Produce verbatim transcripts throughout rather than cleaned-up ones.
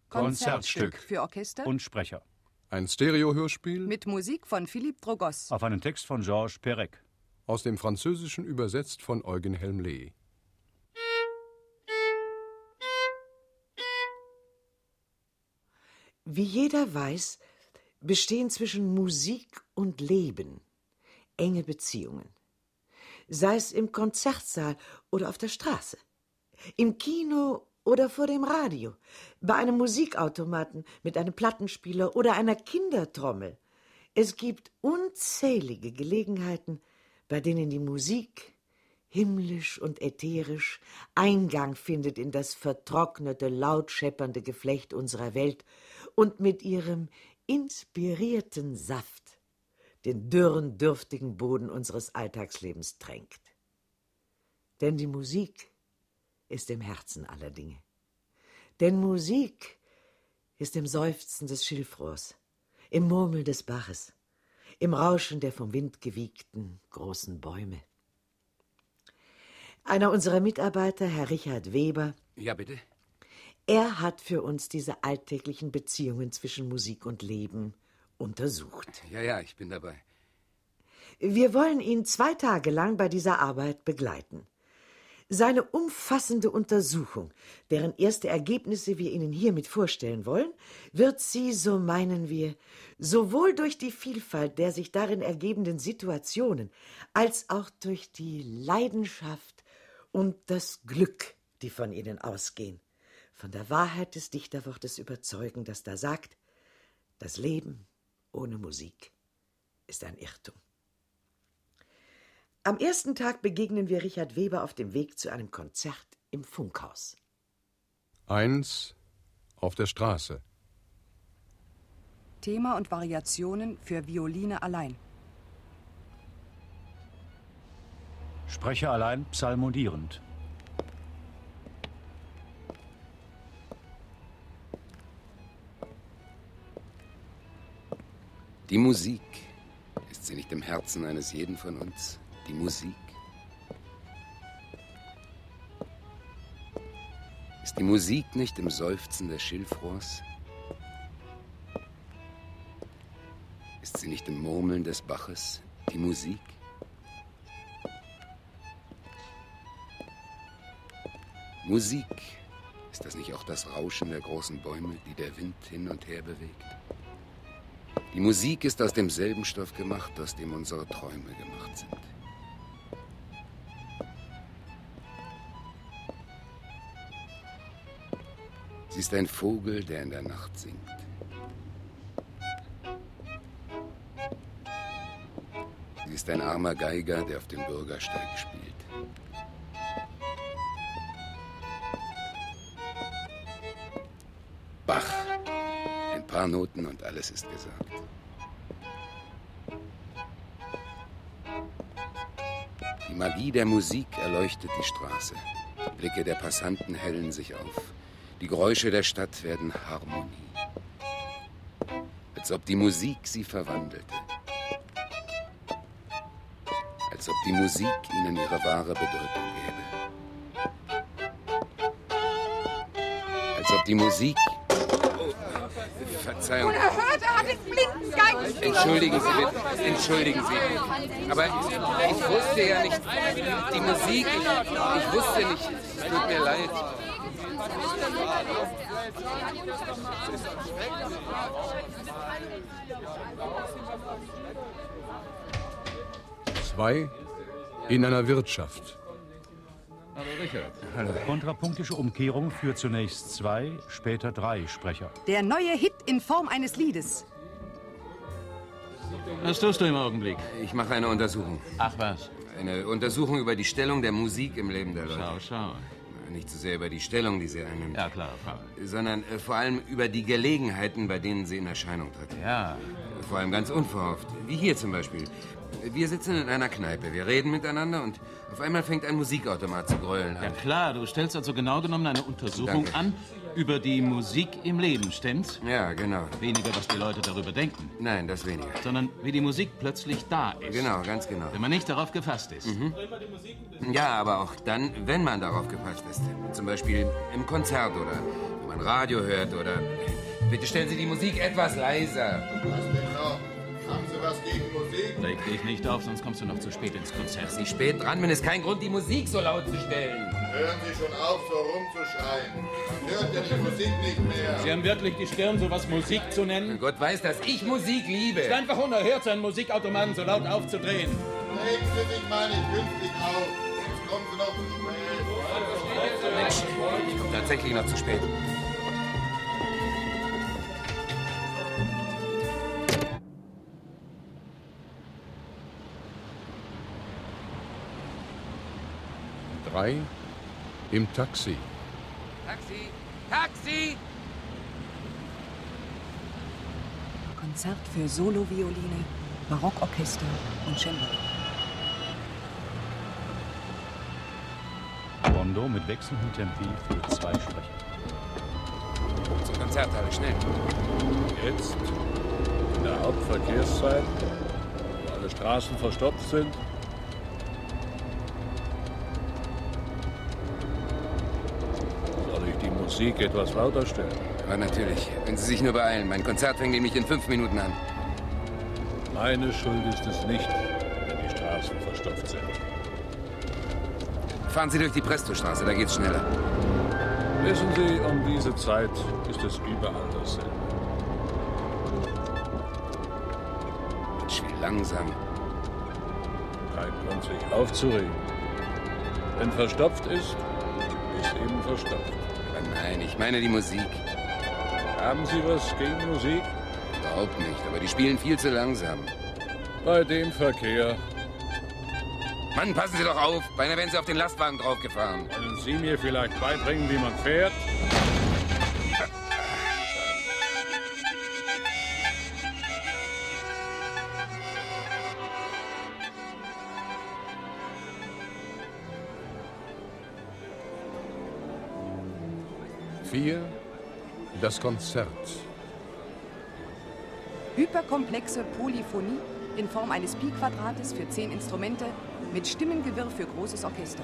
Konzertstück für Orchester und Sprecher. Ein Stereo-Hörspiel mit Musik von Philippe Drogos. Auf einen Text von Georges Perec. Aus dem Französischen übersetzt von Eugen Helmle. Wie jeder weiß, bestehen zwischen Musik und Leben enge Beziehungen. Sei es im Konzertsaal oder auf der Straße, im Kino oder vor dem Radio, bei einem Musikautomaten mit einem Plattenspieler oder einer Kindertrommel. Es gibt unzählige Gelegenheiten, bei denen die Musik, himmlisch und ätherisch, Eingang findet in das vertrocknete, laut scheppernde Geflecht unserer Welt und mit ihrem inspirierten Saft den dürren, dürftigen Boden unseres Alltagslebens tränkt. Denn die Musik ist im Herzen aller Dinge. Denn Musik ist im Seufzen des Schilfrohrs, im Murmeln des Baches, im Rauschen der vom Wind gewiegten großen Bäume. Einer unserer Mitarbeiter, Herr Richard Weber. Ja, bitte? Er hat für uns diese alltäglichen Beziehungen zwischen Musik und Leben untersucht. Ja, ja, ich bin dabei. Wir wollen ihn zwei Tage lang bei dieser Arbeit begleiten. Seine umfassende Untersuchung, deren erste Ergebnisse wir Ihnen hiermit vorstellen wollen, wird Sie, so meinen wir, sowohl durch die Vielfalt der sich darin ergebenden Situationen, als auch durch die Leidenschaft und das Glück, die von ihnen ausgehen, von der Wahrheit des Dichterwortes überzeugen, das da sagt, das Leben ohne Musik ist ein Irrtum. Am ersten Tag begegnen wir Richard Weber auf dem Weg zu einem Konzert im Funkhaus. Eins auf der Straße. Thema und Variationen für Violine allein. Sprecher allein psalmodierend. Die Musik, ist sie nicht im Herzen eines jeden von uns? Die Musik? Ist die Musik nicht im Seufzen des Schilfrohrs? Ist sie nicht im Murmeln des Baches? Die Musik? Musik, ist das nicht auch das Rauschen der großen Bäume, die der Wind hin und her bewegt? Die Musik ist aus demselben Stoff gemacht, aus dem unsere Träume gemacht sind. Sie ist ein Vogel, der in der Nacht singt. Sie ist ein armer Geiger, der auf dem Bürgersteig spielt. Bach. Ein paar Noten und alles ist gesagt. Die Magie der Musik erleuchtet die Straße. Die Blicke der Passanten hellen sich auf. Die Geräusche der Stadt werden Harmonie. Als ob die Musik sie verwandelte. Als ob die Musik ihnen ihre wahre Bedeutung gäbe. Als ob die Musik... Verzeihung. Unerhört, er hat den blinden Geigenspieler. Entschuldigen Sie bitte, entschuldigen Sie. Aber ich wusste ja nicht, die Musik, ich, ich wusste nicht, es tut mir leid. Zwei in einer Wirtschaft. Hallo Richard. Hallo. Kontrapunktische Umkehrung führt zunächst zwei, später drei Sprecher. Der neue Hit in Form eines Liedes. Was tust du im Augenblick? Ich mache eine Untersuchung. Ach was? Eine Untersuchung über die Stellung der Musik im Leben der Leute. Schau, schau. Nicht so sehr über die Stellung, die sie einnimmt. Ja, klar, Frau. Sondern äh, vor allem über die Gelegenheiten, bei denen sie in Erscheinung tritt. Ja. Vor allem ganz unverhofft. Wie hier zum Beispiel. Wir sitzen in einer Kneipe, wir reden miteinander und auf einmal fängt ein Musikautomat zu grölen an. Ja klar, du stellst also genau genommen eine Untersuchung Danke. an über die Musik im Leben, stimmt's? Ja, genau. Weniger, was die Leute darüber denken. Nein, das weniger. Sondern wie die Musik plötzlich da ist. Genau, ganz genau. Wenn man nicht darauf gefasst ist. Mhm. Ja, aber auch dann, wenn man darauf gefasst ist. Zum Beispiel im Konzert oder wenn man kein Radio hört oder... Bitte stellen Sie die Musik etwas leiser. Was denn noch? Haben Sie was gegen Musik? Leg dich nicht auf, sonst kommst du noch zu spät ins Konzert. Dass ich spät dran bin, ist kein Grund, die Musik so laut zu stellen. Hören Sie schon auf, so rumzuschreien. Man hört ja die Musik nicht mehr. Sie haben wirklich die Stirn, sowas Musik zu nennen? Gott weiß, dass ich Musik liebe. Es ist einfach unerhört, seinen Musikautomaten so laut aufzudrehen. Regen Sie sich mal nicht künstlich auf. Jetzt kommen Sie noch zu spät. Mensch, ich komme tatsächlich noch zu spät. Drei im Taxi. Taxi! Taxi! Konzert für Solovioline, Barockorchester und Cembalo. Rondo mit wechselndem Tempi für zwei Sprecher. Zur Konzerthalle, schnell. Jetzt, in der Hauptverkehrszeit, wo alle Straßen verstopft sind, soll ich die Musik etwas lauter stellen? Aber natürlich, wenn Sie sich nur beeilen. Mein Konzert fängt nämlich in fünf Minuten an. Meine Schuld ist es nicht, wenn die Straßen verstopft sind. Fahren Sie durch die Prestostraße, da geht's schneller. Wissen Sie, um diese Zeit ist es überall dasselbe. Mensch, wie langsam. Kein Grund, sich aufzuregen. Wenn verstopft ist, ist eben verstopft. Aber nein, ich meine die Musik. Haben Sie was gegen Musik? Überhaupt nicht, aber die spielen viel zu langsam. Bei dem Verkehr. Mann, passen Sie doch auf. Beinahe wären Sie auf den Lastwagen draufgefahren. Wollen Sie mir vielleicht beibringen, wie man fährt? Vier. Das Konzert. Hyperkomplexe Polyphonie in Form eines Pi-Quadrates für zehn Instrumente mit Stimmengewirr für großes Orchester.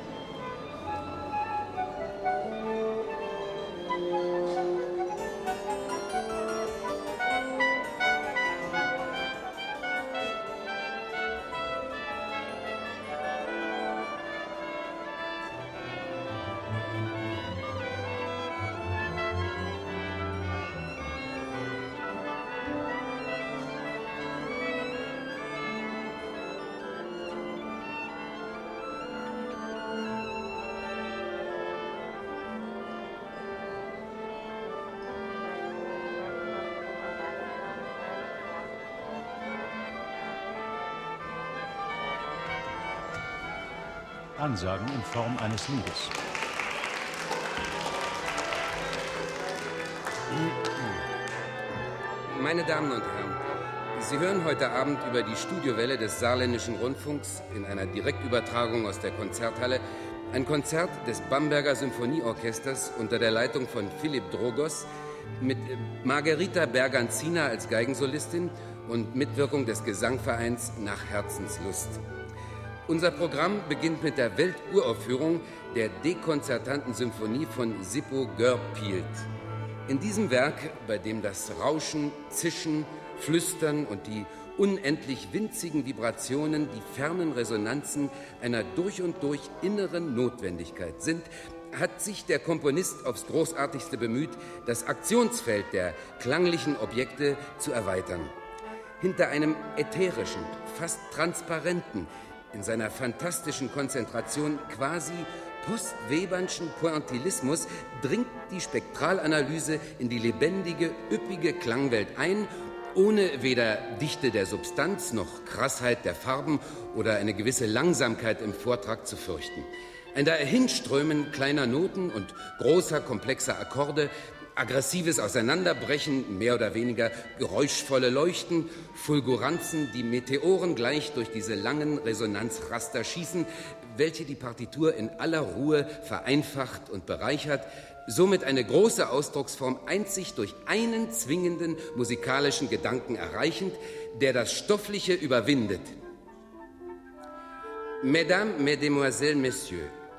Ansagen in Form eines Liedes. Meine Damen und Herren, Sie hören heute Abend über die Studiowelle des Saarländischen Rundfunks in einer Direktübertragung aus der Konzerthalle ein Konzert des Bamberger Symphonieorchesters unter der Leitung von Philipp Drogos mit Margherita Berganzina als Geigensolistin und Mitwirkung des Gesangvereins Nach Herzenslust. Unser Programm beginnt mit der Welturaufführung der dekonzertanten Symphonie von Sippo Görpielt. In diesem Werk, bei dem das Rauschen, Zischen, Flüstern und die unendlich winzigen Vibrationen die fernen Resonanzen einer durch und durch inneren Notwendigkeit sind, hat sich der Komponist aufs Großartigste bemüht, das Aktionsfeld der klanglichen Objekte zu erweitern. Hinter einem ätherischen, fast transparenten, in seiner fantastischen Konzentration quasi post-Webernschen Pointillismus dringt die Spektralanalyse in die lebendige, üppige Klangwelt ein, ohne weder Dichte der Substanz noch Krassheit der Farben oder eine gewisse Langsamkeit im Vortrag zu fürchten. Ein Dahinströmen kleiner Noten und großer, komplexer Akkorde, aggressives Auseinanderbrechen, mehr oder weniger geräuschvolle Leuchten, Fulguranzen, die Meteoren gleich durch diese langen Resonanzraster schießen, welche die Partitur in aller Ruhe vereinfacht und bereichert, somit eine große Ausdrucksform einzig durch einen zwingenden musikalischen Gedanken erreichend, der das Stoffliche überwindet. Mesdames, Mesdemoiselles, Messieurs,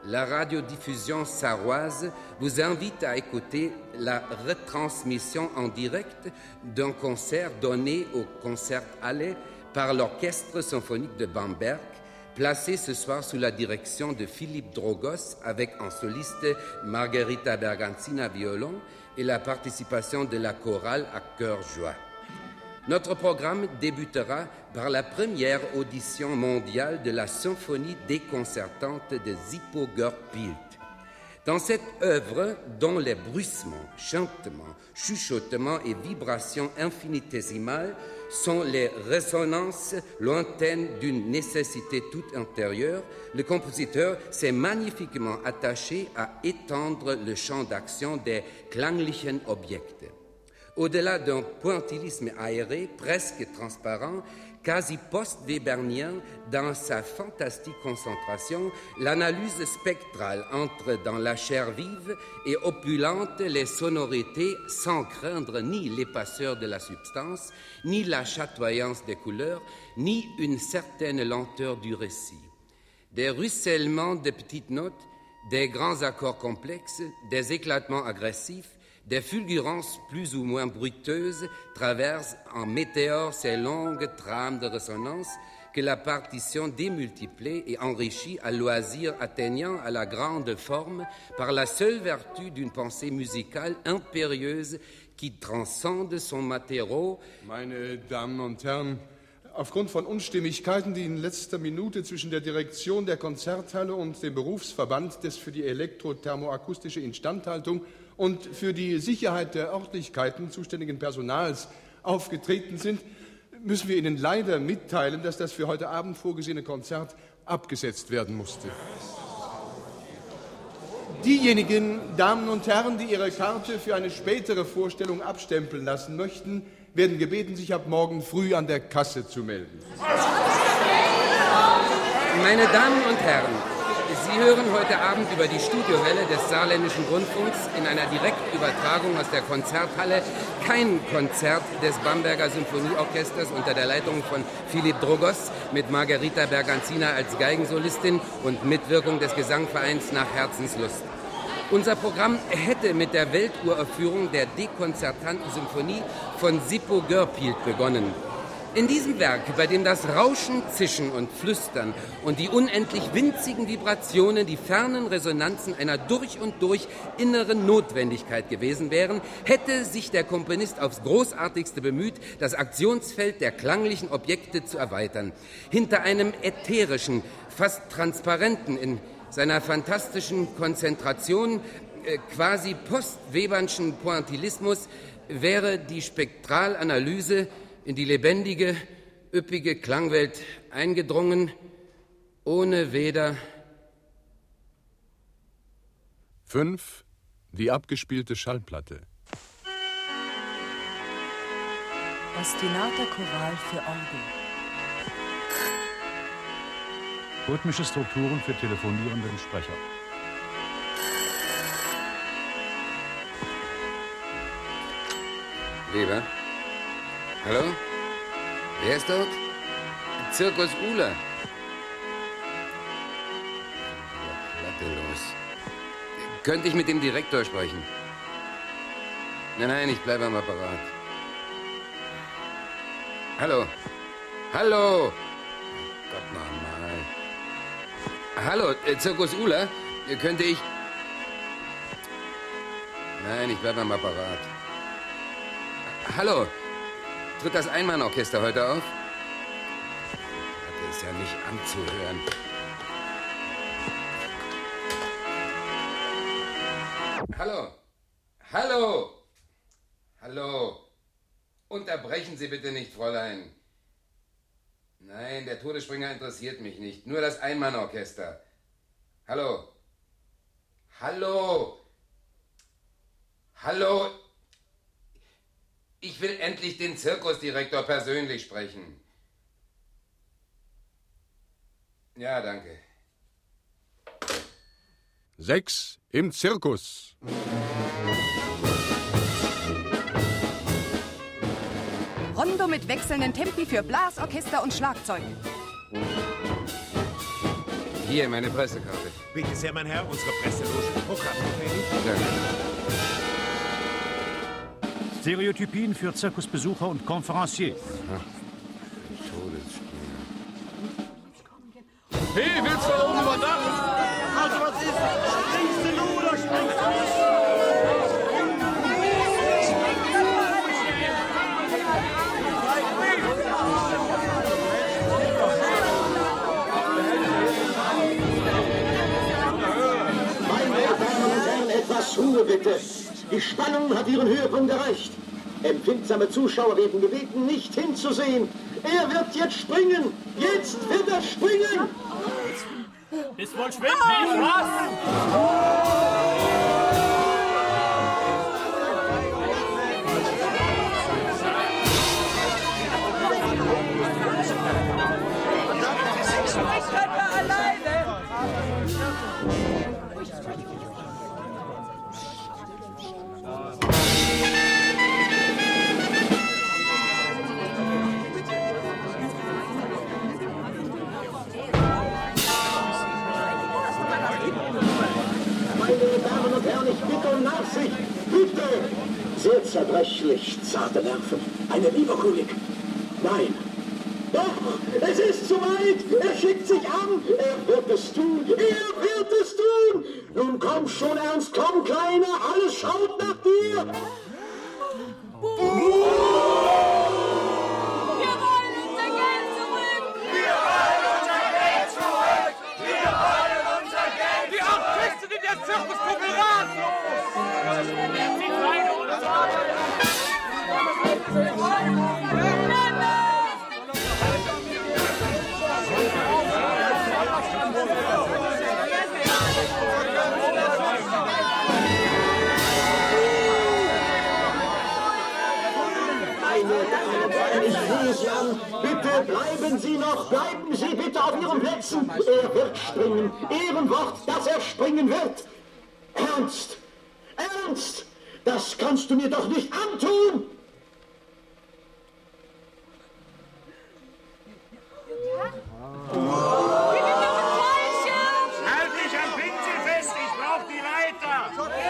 la radiodiffusion sarroise vous invite à écouter la retransmission en direct d'un concert donné au Konzerthalle par l'Orchestre symphonique de Bamberg, placé ce soir sous la direction de Philippe Drogos avec en soliste Margherita Berganzina violon et la participation de la chorale à cœur-joie. Notre programme débutera par la première audition mondiale de la symphonie déconcertante de Zippo Görpilt. Dans cette œuvre, dont les bruissements, chantements, chuchotements et vibrations infinitésimales sont les résonances lointaines d'une nécessité toute intérieure, le compositeur s'est magnifiquement attaché à étendre le champ d'action des klanglichen Objekte. Au-delà d'un pointillisme aéré, presque transparent, quasi post-webernien dans sa fantastique concentration, l'analyse spectrale entre dans la chair vive et opulente les sonorités sans craindre ni l'épaisseur de la substance, ni la chatoyance des couleurs, ni une certaine lenteur du récit. Des ruissellements de petites notes, des grands accords complexes, des éclatements agressifs, des fulgurances plus ou moins bruiteuses traversent en météore ces longues trames de résonance que la partition démultiplie et enrichit à loisir atteignant à la grande forme par la seule vertu d'une pensée musicale impérieuse qui transcende son matériau. Meine Damen und Herren, aufgrund von Unstimmigkeiten, die in letzter Minute zwischen der Direktion der Konzerthalle und dem Berufsverband des für die elektrothermoakustische Instandhaltung und für die Sicherheit der Örtlichkeiten zuständigen Personals aufgetreten sind, müssen wir Ihnen leider mitteilen, dass das für heute Abend vorgesehene Konzert abgesetzt werden musste. Diejenigen Damen und Herren, die ihre Karte für eine spätere Vorstellung abstempeln lassen möchten, werden gebeten, sich ab morgen früh an der Kasse zu melden. Meine Damen und Herren, Sie hören heute Abend über die Studiowelle des Saarländischen Rundfunks in einer Direktübertragung aus der Konzerthalle kein Konzert des Bamberger Symphonieorchesters unter der Leitung von Philipp Drogos mit Margherita Berganzina als Geigensolistin und Mitwirkung des Gesangvereins nach Herzenslust. Unser Programm hätte mit der Welturaufführung der dekonzertanten Symphonie von Zippo Görpilt begonnen. In diesem Werk, bei dem das Rauschen, Zischen und Flüstern und die unendlich winzigen Vibrationen die fernen Resonanzen einer durch und durch inneren Notwendigkeit gewesen wären, hätte sich der Komponist aufs Großartigste bemüht, das Aktionsfeld der klanglichen Objekte zu erweitern. Hinter einem ätherischen, fast transparenten, in seiner fantastischen Konzentration, äh, quasi post-Webernschen Pointillismus wäre die Spektralanalyse in die lebendige, üppige Klangwelt eingedrungen, ohne weder... Fünf. Die abgespielte Schallplatte. Ostinater Choral für Orgel. Rhythmische Strukturen für telefonierenden Sprecher. Weber? Hallo? Wer ist dort? Zirkus Uhler. Platte los. Könnte ich mit dem Direktor sprechen? Nein, nein, ich bleibe am Apparat. Hallo? Hallo? Gott nochmal. Hallo, äh, Zirkus Uhler? Könnte ich... Nein, ich bleibe am Apparat. Hallo? Tritt das Einmannorchester heute auf? Das ist ja nicht anzuhören. Hallo? Hallo? Hallo? Unterbrechen Sie bitte nicht, Fräulein. Nein, der Todesspringer interessiert mich nicht. Nur das Einmannorchester. Hallo? Hallo? Hallo? Ich will endlich den Zirkusdirektor persönlich sprechen. Ja, danke. Sechs im Zirkus. Rondo mit wechselnden Tempi für Blasorchester und Schlagzeug. Hier, meine Pressekarte. Bitte sehr, mein Herr, unsere Presseloge. Programm gefällig? Stereotypien für Zirkusbesucher und Konferencier. Hey, willst du da oben übernachten? Also, was ist? Springst du nur oder springst du nicht? Meine Damen und Herren, etwas Ruhe bitte. Die Spannung hat ihren Höhepunkt erreicht. Empfindsame Zuschauer werden gebeten, nicht hinzusehen. Er wird jetzt springen. Jetzt wird er springen. Ist wohl schwindelig, was? Ich kann da alleine. Meine Damen und Herren, ich bitte um Nachsicht. Bitte! Sehr zerbrechlich, zarte Nerven. Eine Leberkolik. Nein. Doch, es ist soweit. Er schickt sich an. Er wird es tun. Er wird es tun. Nun komm schon, Ernst. Komm, Kleiner. Alles schaut nach dir. Ich sehe Sie an. Bitte bleiben Sie noch, bleiben Sie bitte auf Ihren Plätzen. Er wird springen. Ehrenwort, dass er springen wird. Ernst, Ernst, das kannst du mir doch nicht antun. Halt dich am Pinsel fest, ich brauch die Leiter!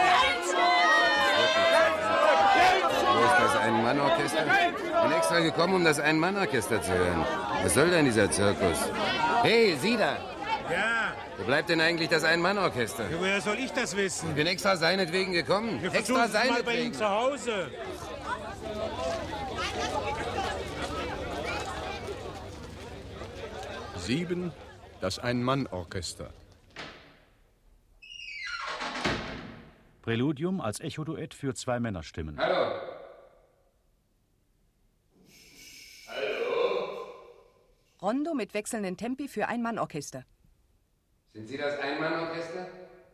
Wo ist das Ein-Mann-Orchester? Ich bin extra gekommen, um das Ein-Mann-Orchester zu hören. Was soll denn dieser Zirkus? Hey, Sie da! Ja? Wo bleibt denn eigentlich das Ein-Mann-Orchester? Ja, woher soll ich das wissen? Ich bin extra seinetwegen gekommen. Wir extra versuchen es mal bei Ihnen seinetwegen. zu Hause. Sieben, das Ein-Mann-Orchester. Präludium als Echoduett für zwei Männerstimmen. Hallo. Rondo mit wechselnden Tempi für Ein-Mann-Orchester. Sind Sie das Ein-Mann-Orchester?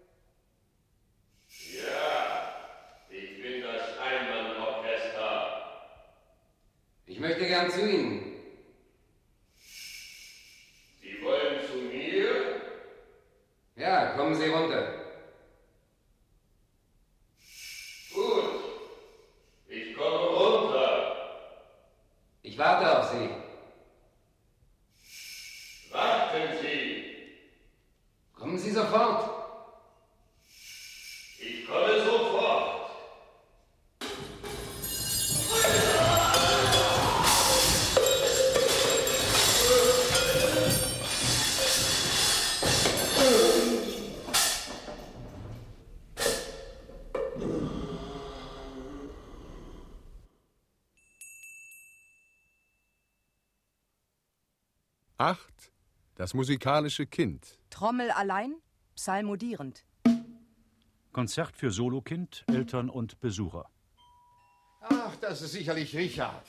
Ja, ich bin das Ein-Mann-Orchester. Ich möchte gern zu Ihnen. Sie wollen zu mir? Ja, kommen Sie runter. Gut, ich komme runter. Ich warte auf Sie. Warten Sie. Kommen Sie sofort. Ich komme sofort. Acht, das musikalische Kind. Trommel allein, psalmodierend. Konzert für Solokind, Eltern und Besucher. Ach, das ist sicherlich Richard.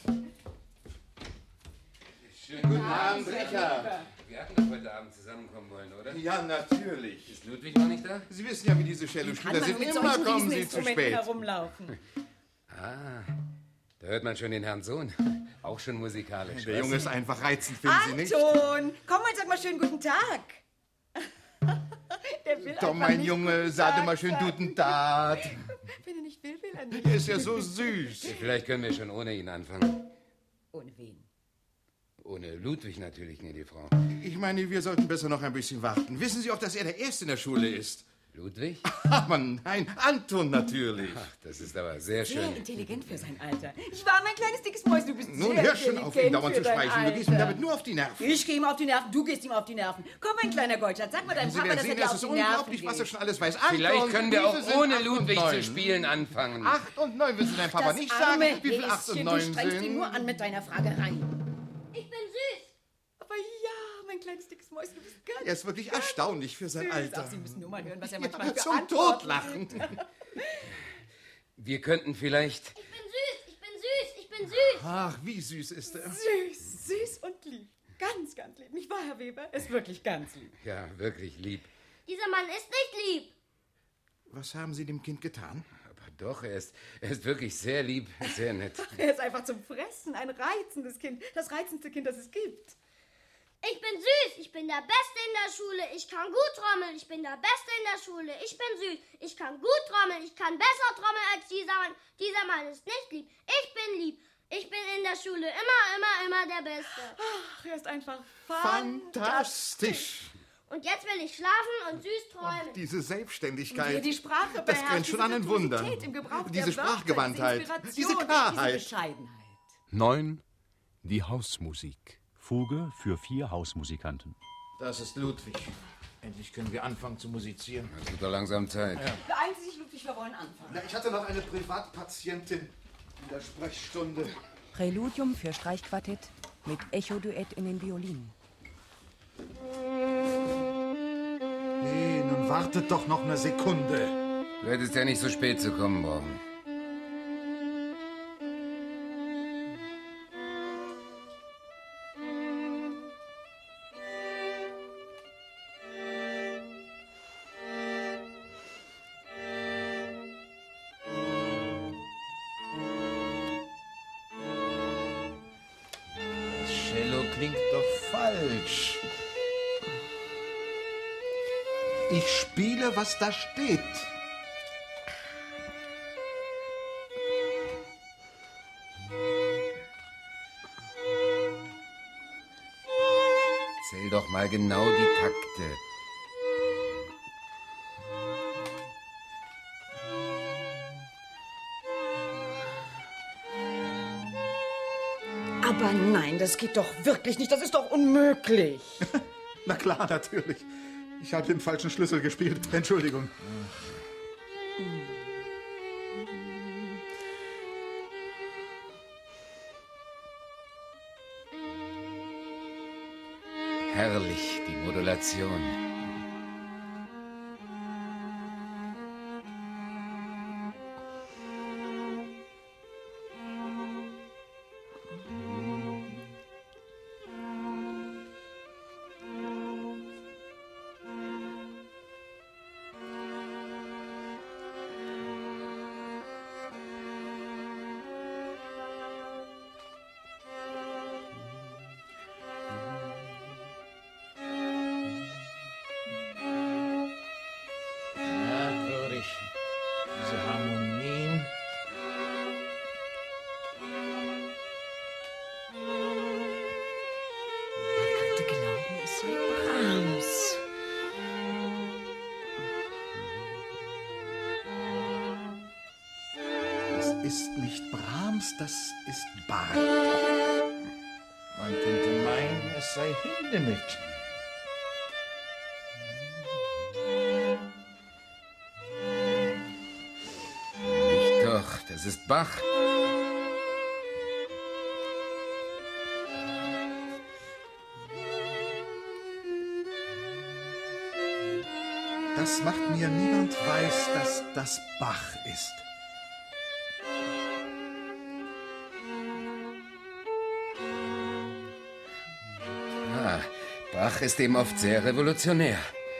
Schönen guten Abend, Richard. Wir hatten doch heute Abend zusammenkommen wollen, oder? Ja, natürlich. Ist Ludwig noch nicht da? Sie wissen ja, wie diese Cellospieler sind. Immer kommen sie zu spät. Herumlaufen. Ah, da hört man schon den Herrn Sohn. Auch schon musikalisch. Der Junge ist einfach reizend, finden Sie nicht? Anton, komm mal, sag mal schön guten Tag. Der will Doch, einfach mein nicht Junge, guten sag Tag immer schön sagen. guten Tag. Wenn er nicht will, will er nicht. Er ist ja so süß. Vielleicht können wir schon ohne ihn anfangen. Ohne wen? Ohne Ludwig natürlich, gnädige Frau. Ich meine, wir sollten besser noch ein bisschen warten. Wissen Sie auch, dass er der Erste in der Schule ist? Ludwig? Aber nein, Anton natürlich. Ach, das ist aber sehr schön. Sehr intelligent für sein Alter. Ich war mein kleines dickes Mäuschen, du bist Nun sehr hör schon auf, ihn dauernd zu für dein sprechen. Du gehst ihm Alter. damit nur auf die Nerven. Ich gehe ihm auf die Nerven, du gehst ihm auf die Nerven. Komm, mein kleiner Goldschatz, sag mal deinem Sie Papa, werden dass er sehen, dir das auf ist die Nerven unglaublich, was er geht. schon alles weiß. Vielleicht Anton, können wir diese auch sind ohne acht und Ludwig neun. zu spielen anfangen. Acht und neun, willst du deinem Papa Das nicht arme sagen, wie viel acht und Häschen, neun du strengst ihn sind? nur an mit deiner Fragerei. Ich bin süß. Aber ja, mein kleines dickes Mäuschen, du bist ganz Er ist wirklich erstaunlich für sein süß. Alter. Ach, Sie müssen nur mal hören, was er Ja, manchmal für zum Antworten Totlachen. gibt. Wir könnten vielleicht... Ich bin süß, ich bin süß, ich bin süß. Ach, wie süß ist er. Süß, süß und lieb. Ganz, ganz lieb. Nicht wahr, Herr Weber? Er ist wirklich ganz lieb. Ja, wirklich lieb. Dieser Mann ist nicht lieb. Was haben Sie dem Kind getan? Aber doch, er ist, er ist wirklich sehr lieb, sehr nett. Er ist einfach zum Fressen. Ein reizendes Kind. Das reizendste Kind, das es gibt. Ich bin süß, ich bin der Beste in der Schule, ich kann gut trommeln, ich bin der Beste in der Schule, ich bin süß, ich kann gut trommeln, ich kann besser trommeln als dieser Mann. Dieser Mann ist nicht lieb, ich bin lieb, ich bin in der Schule immer, immer, immer der Beste. Ach, er ist einfach Fantastisch. Und jetzt will ich schlafen und süß träumen. Diese Selbstständigkeit. Wie er die Sprache das beherrscht, grenzt schon diese an ein Wunder. Virtuosität im Gebrauch der Diese Wörter, Sprachgewandtheit, diese Inspiration, diese Klarheit. diese Bescheidenheit. neun. Die Hausmusik. Fuge für vier Hausmusikanten. Das ist Ludwig. Endlich können wir anfangen zu musizieren. Es wird doch langsam Zeit. Ja. Beeilen Sie sich, Ludwig, wir wollen anfangen. Na, ich hatte noch eine Privatpatientin in der Sprechstunde. Präludium für Streichquartett mit Echo-Duett in den Violinen. Hey, nun wartet doch noch eine Sekunde. Du hättest ja nicht so spät zu kommen brauchen. Das Cello klingt doch falsch. Ich spiele, was da steht. Zähl doch mal genau die Takte. Aber nein, das geht doch wirklich nicht. Das ist doch unmöglich. Na klar, natürlich. Ich habe den falschen Schlüssel gespielt. Entschuldigung. Herrlich, die Modulation. Merkwürdig. Diese Harmonien. Man könnte glauben, es sei Brahms. Das ist nicht Brahms, das ist Bach. Man könnte meinen, es sei Hindemith. Nicht doch, das ist Bach. Das macht mir niemand weiß, dass das Bach ist. Ah, Bach ist eben oft sehr revolutionär.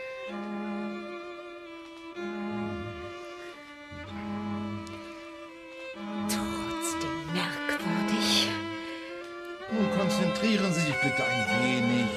Trotzdem merkwürdig. Nun konzentrieren Sie sich bitte ein wenig.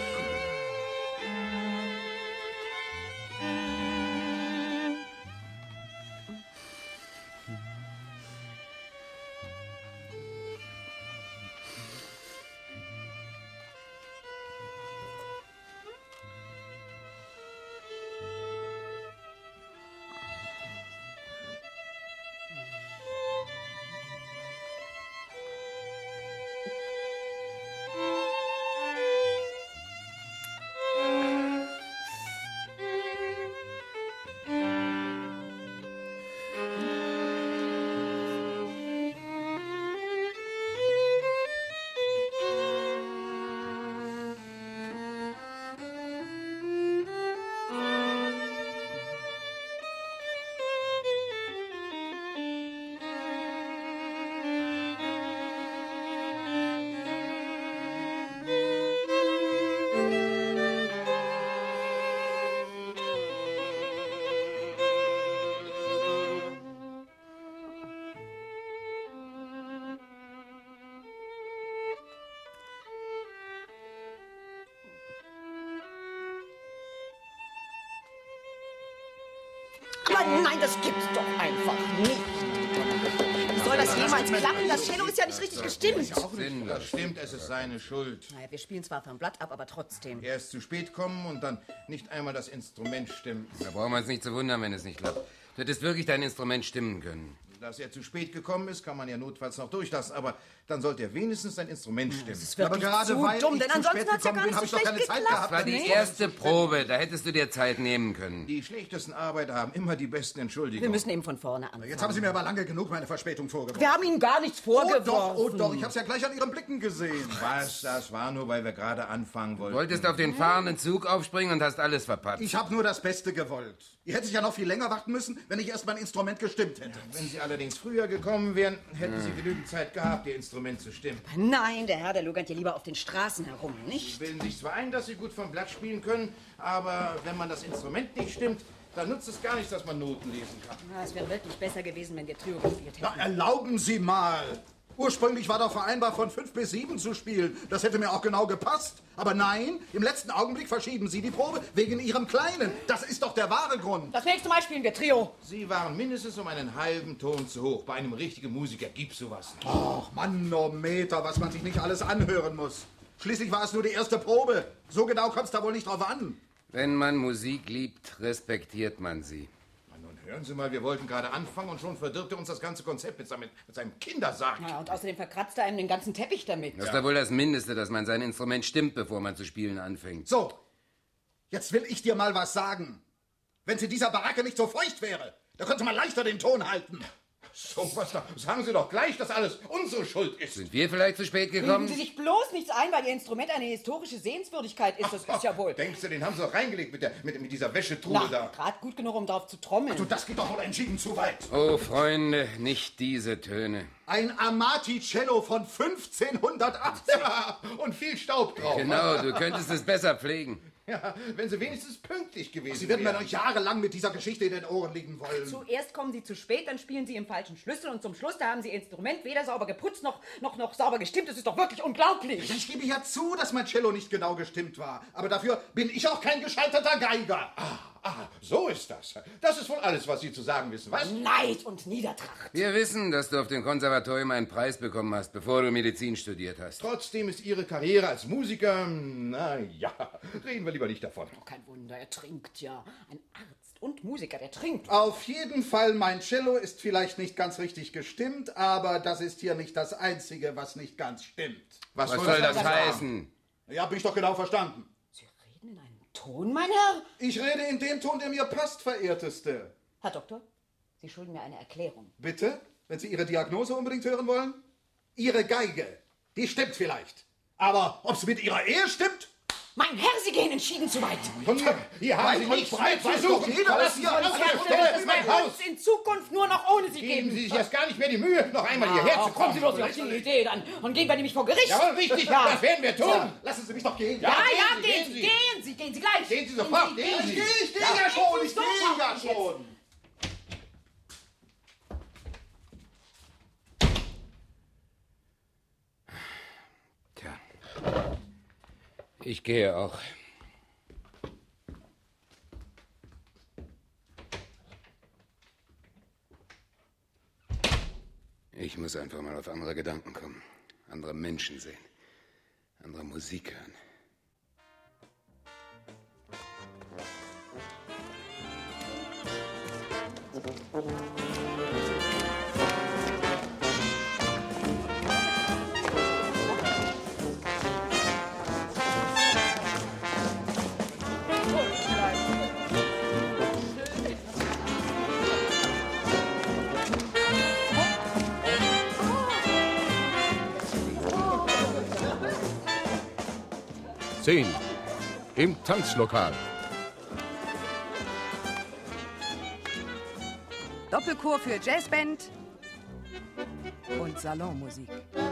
Aber nein, das gibt's doch einfach nicht. Wie soll das jemals klappen? Das Cello ist ja nicht richtig gestimmt. Ja, auch nicht. Das stimmt, es ist seine Schuld. Naja, wir spielen zwar vom Blatt ab, aber trotzdem. Erst zu spät kommen und dann nicht einmal das Instrument stimmt. Da brauchen wir uns nicht zu wundern, wenn es nicht klappt. Du hättest wirklich dein Instrument stimmen können. Dass er zu spät gekommen ist, kann man ja notfalls noch durchlassen, aber dann sollte er wenigstens sein Instrument stimmen. Das ist wirklich aber gerade zu weil dumm, ich denn zu ansonsten spät hat's ja gekommen gar bin, nicht habe so ich doch keine schlecht Zeit geklappt. gehabt. Das war die erste Probe, da hättest du dir Zeit nehmen können. Die schlechtesten Arbeiter haben immer die besten Entschuldigungen. Wir müssen eben von vorne anfangen. Jetzt haben Sie mir aber lange genug meine Verspätung vorgeworfen. Wir haben Ihnen gar nichts vorgeworfen. Oh doch, oh doch, ich hab's ja gleich an Ihren Blicken gesehen. Was, das war nur, weil wir gerade anfangen wollten. Du wolltest auf den fahrenden Zug aufspringen und hast alles verpatzt. Ich habe nur das Beste gewollt. Ihr hättet ja noch viel länger warten müssen, wenn ich erst mein Instrument gestimmt hätte. Wenn Sie allerdings früher gekommen wären, hätten Sie genügend Zeit gehabt, Ihr Instrument zu stimmen. Nein, der Herr, der lugert hier lieber auf den Straßen herum, nicht? Sie bilden sich zwar ein, dass Sie gut vom Blatt spielen können, aber wenn man das Instrument nicht stimmt, dann nutzt es gar nichts, dass man Noten lesen kann. Ja, es wäre wirklich besser gewesen, wenn wir Trio gespielt hätten. Na, erlauben Sie mal! Ursprünglich war doch vereinbart, von fünf bis sieben zu spielen. Das hätte mir auch genau gepasst. Aber nein, im letzten Augenblick verschieben Sie die Probe wegen Ihrem Kleinen. Das ist doch der wahre Grund. Das nächste Mal spielen wir Trio. Sie waren mindestens um einen halben Ton zu hoch. Bei einem richtigen Musiker gibt's sowas nicht. Ach, Manometer, was man sich nicht alles anhören muss. Schließlich war es nur die erste Probe. So genau kommt's da wohl nicht drauf an. Wenn man Musik liebt, respektiert man sie. Nun hören Sie mal, wir wollten gerade anfangen und schon verdirbt er uns das ganze Konzept mit seinem, mit seinem Kindersarg. Ja, und außerdem verkratzt er einem den ganzen Teppich damit. Das ist ja wohl das Mindeste, dass man sein Instrument stimmt, bevor man zu spielen anfängt. So, jetzt will ich dir mal was sagen. Wenn sie dieser Baracke nicht so feucht wäre, da könnte man leichter den Ton halten. So was da. Sagen Sie doch gleich, dass alles unsere Schuld ist. Sind wir vielleicht zu spät gekommen? Bilden Sie sich bloß nichts ein, weil Ihr Instrument eine historische Sehenswürdigkeit ist. Das ist ja wohl. Denkst du, den haben Sie doch reingelegt mit, der, mit, mit dieser Wäschetruhe Na, da? gerade gut genug, um drauf zu trommeln. Also das geht doch wohl entschieden zu weit. Oh, Freunde, nicht diese Töne. Ein Amati-Cello von fünfzehnhundertachtzig. Ja, und viel Staub drauf. Genau, du könntest es besser pflegen. Ja, wenn Sie wenigstens pünktlich gewesen Sie werden mir wären. noch jahrelang mit dieser Geschichte in den Ohren liegen wollen. Zuerst kommen Sie zu spät, dann spielen Sie im falschen Schlüssel und zum Schluss, da haben Sie Ihr Instrument weder sauber geputzt noch, noch, noch sauber gestimmt. Das ist doch wirklich unglaublich. Ich gebe ja zu, dass mein Cello nicht genau gestimmt war. Aber dafür bin ich auch kein gescheiterter Geiger. Ah, ah, so ist das. Das ist wohl alles, was Sie zu sagen wissen, was? Neid und Niedertracht. Wir wissen, dass du auf dem Konservatorium einen Preis bekommen hast, bevor du Medizin studiert hast. Trotzdem ist Ihre Karriere als Musiker, na ja, reden wir lieber nicht davon. Oh, kein Wunder, er trinkt ja. Ein Arzt und Musiker, der trinkt. Auf jeden Fall, mein Cello ist vielleicht nicht ganz richtig gestimmt, aber das ist hier nicht das Einzige, was nicht ganz stimmt. Was, was soll das, das heißen? Ja, hab ich doch genau verstanden. Sie reden in einem Ton, mein Herr? Ich rede in dem Ton, der mir passt, Verehrteste. Herr Doktor, Sie schulden mir eine Erklärung. Bitte? Wenn Sie Ihre Diagnose unbedingt hören wollen? Ihre Geige, die stimmt vielleicht. Aber ob sie mit Ihrer Ehe stimmt? Mein Herr, Sie gehen entschieden zu weit. Von mir, hier haben Sie nichts mehr zu suchen. Jeder, was hier alles Das ist mein Haus in Zukunft nur noch ohne Sie Geben geben. Sie sich erst gar nicht mehr die Mühe, noch einmal hierher Ah, zu kommen. kommen Sie bloß nicht auf die Idee, dann, dann gehen wir nämlich vor Gericht. Jawohl, richtig, Ja. das werden wir tun. So, lassen Sie mich doch gehen. Ja, ja, gehen gehen Sie, Sie, gehen Sie, gehen Sie gleich. Gehen Sie sofort, gehen Ich Sie. gehe, ich gehe Ja. ja schon, ich So, gehe ja jetzt. schon. Tja, ich gehe auch. Ich muss einfach mal auf andere Gedanken kommen, andere Menschen sehen, andere Musik hören. zehn. Im Tanzlokal. Doppelchor für Jazzband und Salonmusik.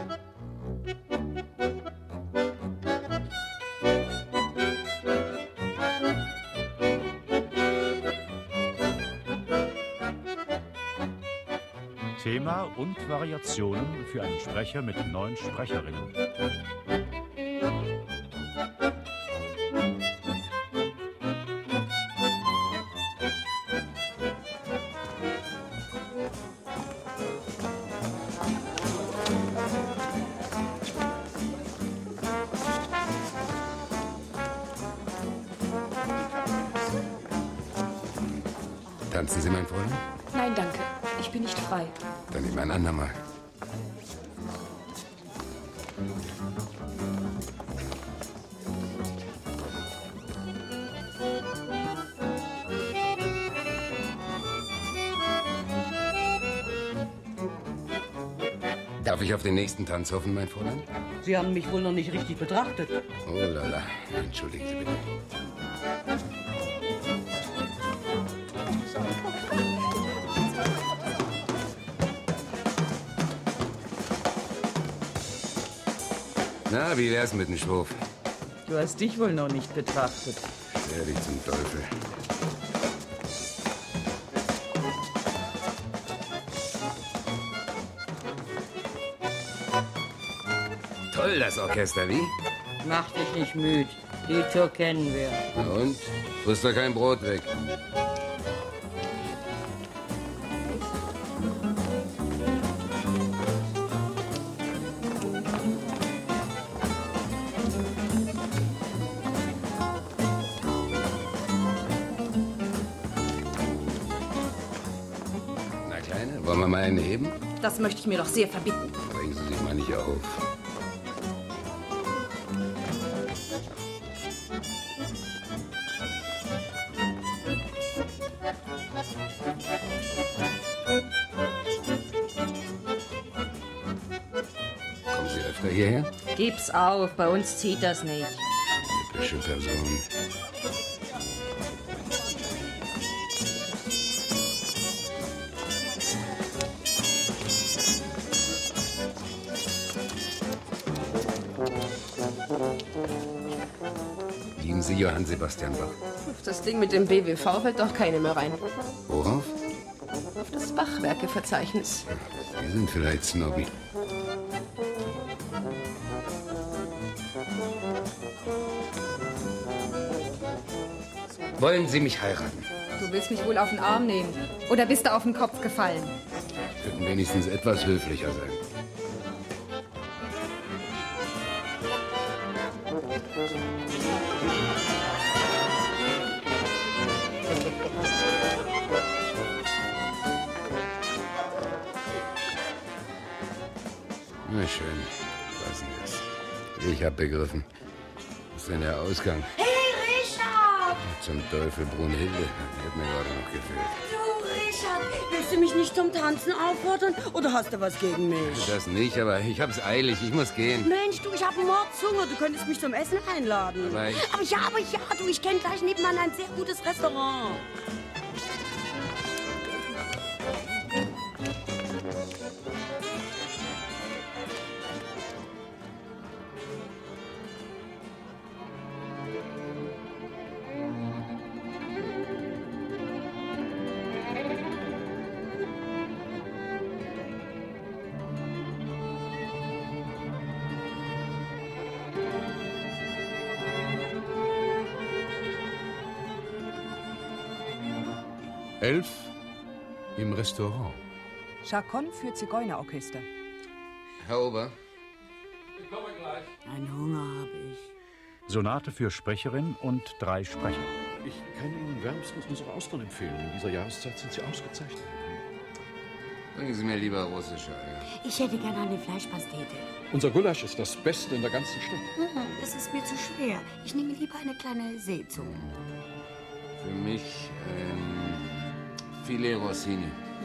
Thema und Variationen für einen Sprecher mit neun Sprecherinnen. Tanzen Sie, mein Fräulein? Nein, danke. Ich bin nicht frei. Dann eben ein andermal. Darf ich auf den nächsten Tanz hoffen, mein Fräulein? Sie haben mich wohl noch nicht richtig betrachtet. Oh lala, entschuldigen Sie bitte. Na, wie wär's mit dem Schwurf? Du hast dich wohl noch nicht betrachtet. Sehr dich zum Teufel. Toll, das Orchester, wie? Mach dich nicht müde. Die Tour kennen wir. Na und? Frisst doch kein Brot weg. Na, Kleine, wollen wir mal einen heben? Das möchte ich mir doch sehr verbitten. Bringen Sie sich mal nicht auf. Kommen Sie öfter hierher? Gib's auf, bei uns zieht das nicht. Typische Person. Lieben Sie Johann Sebastian Bach? Auf das Ding mit dem B W V fällt doch keine mehr rein. Worauf? Auf das Bachwerkeverzeichnis. Sie sind vielleicht Snobby. Wollen Sie mich heiraten? Du willst mich wohl auf den Arm nehmen. Oder bist du auf den Kopf gefallen? Könnten wenigstens etwas höflicher sein. Na schön, lassen wir es. Ich hab begriffen. Was ist denn der Ausgang? Hey, Richard! Zum Teufel Brunhilde. Die hat mir gerade noch gefehlt. Du, Richard, willst du mich nicht zum Tanzen auffordern oder hast du was gegen mich? Das nicht, aber ich hab's eilig. Ich muss gehen. Mensch, du, ich habe Mordshunger. Du könntest mich zum Essen einladen. Aber ich... Aber ja, aber ja, du, ich kenne gleich nebenan ein sehr gutes Restaurant. Elf im Restaurant. Chacon für Zigeunerorchester. Herr Ober. Ich komme gleich. Einen Hunger habe ich. Sonate für Sprecherin und drei Sprecher. Ich kann Ihnen wärmstens unsere Austern empfehlen. In dieser Jahreszeit sind sie ausgezeichnet. Bringen Sie mir lieber russische Eier. Ich hätte gerne eine Fleischpastete. Unser Gulasch ist das Beste in der ganzen Stadt. Hm, das ist mir zu schwer. Ich nehme lieber eine kleine Seezunge. Für mich ein Filet Rossini.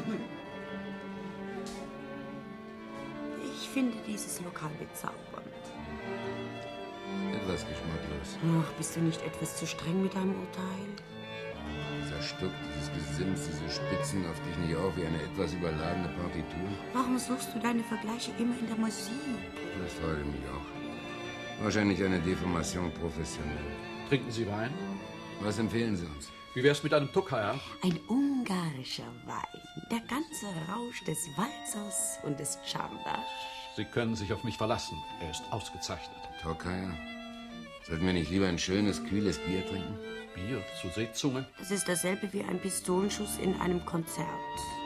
Ich finde dieses Lokal bezaubernd. Etwas geschmacklos. Ach, bist du nicht etwas zu streng mit deinem Urteil? Dieser Stuck, dieses Gesims, diese Spitzen auf dich nicht auf wie eine etwas überladene Partitur. Warum suchst du deine Vergleiche immer in der Musik? Das freut mich auch. Wahrscheinlich eine Deformation professionell. Trinken Sie Wein? Was empfehlen Sie uns? Wie wär's mit einem Tokaja? Ein ungarischer Wein. Der ganze Rausch des Walzers und des Czardasch. Sie können sich auf mich verlassen. Er ist ausgezeichnet. Tokaja? Sollten wir nicht lieber ein schönes, kühles Bier trinken? Bier zur Seezunge? Das ist dasselbe wie ein Pistolenschuss in einem Konzert.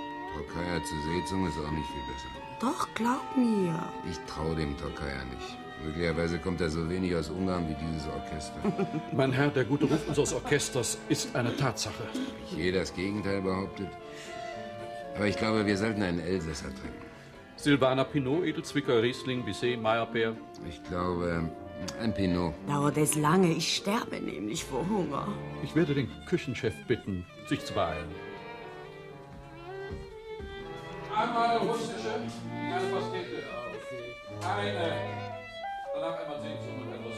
Tokaja zur Seezunge ist auch nicht viel besser. Doch, glaub mir. Ich trau dem Tokaja nicht. Möglicherweise kommt er so wenig aus Ungarn wie dieses Orchester. Mein Herr, der gute Ruf unseres Orchesters ist eine Tatsache. Ich je das Gegenteil behauptet. Aber ich glaube, wir sollten einen Elsässer trinken. Silvaner Pinot, Edelzwicker, Riesling, Bissé, Meyerbeer. Ich glaube, ein Pinot. Dauert es lange, ich sterbe nämlich vor Hunger. Ich werde den Küchenchef bitten, sich zu beeilen. Einmal russische, eine Pastete. Eine. Danach einmal Seezoll mit ein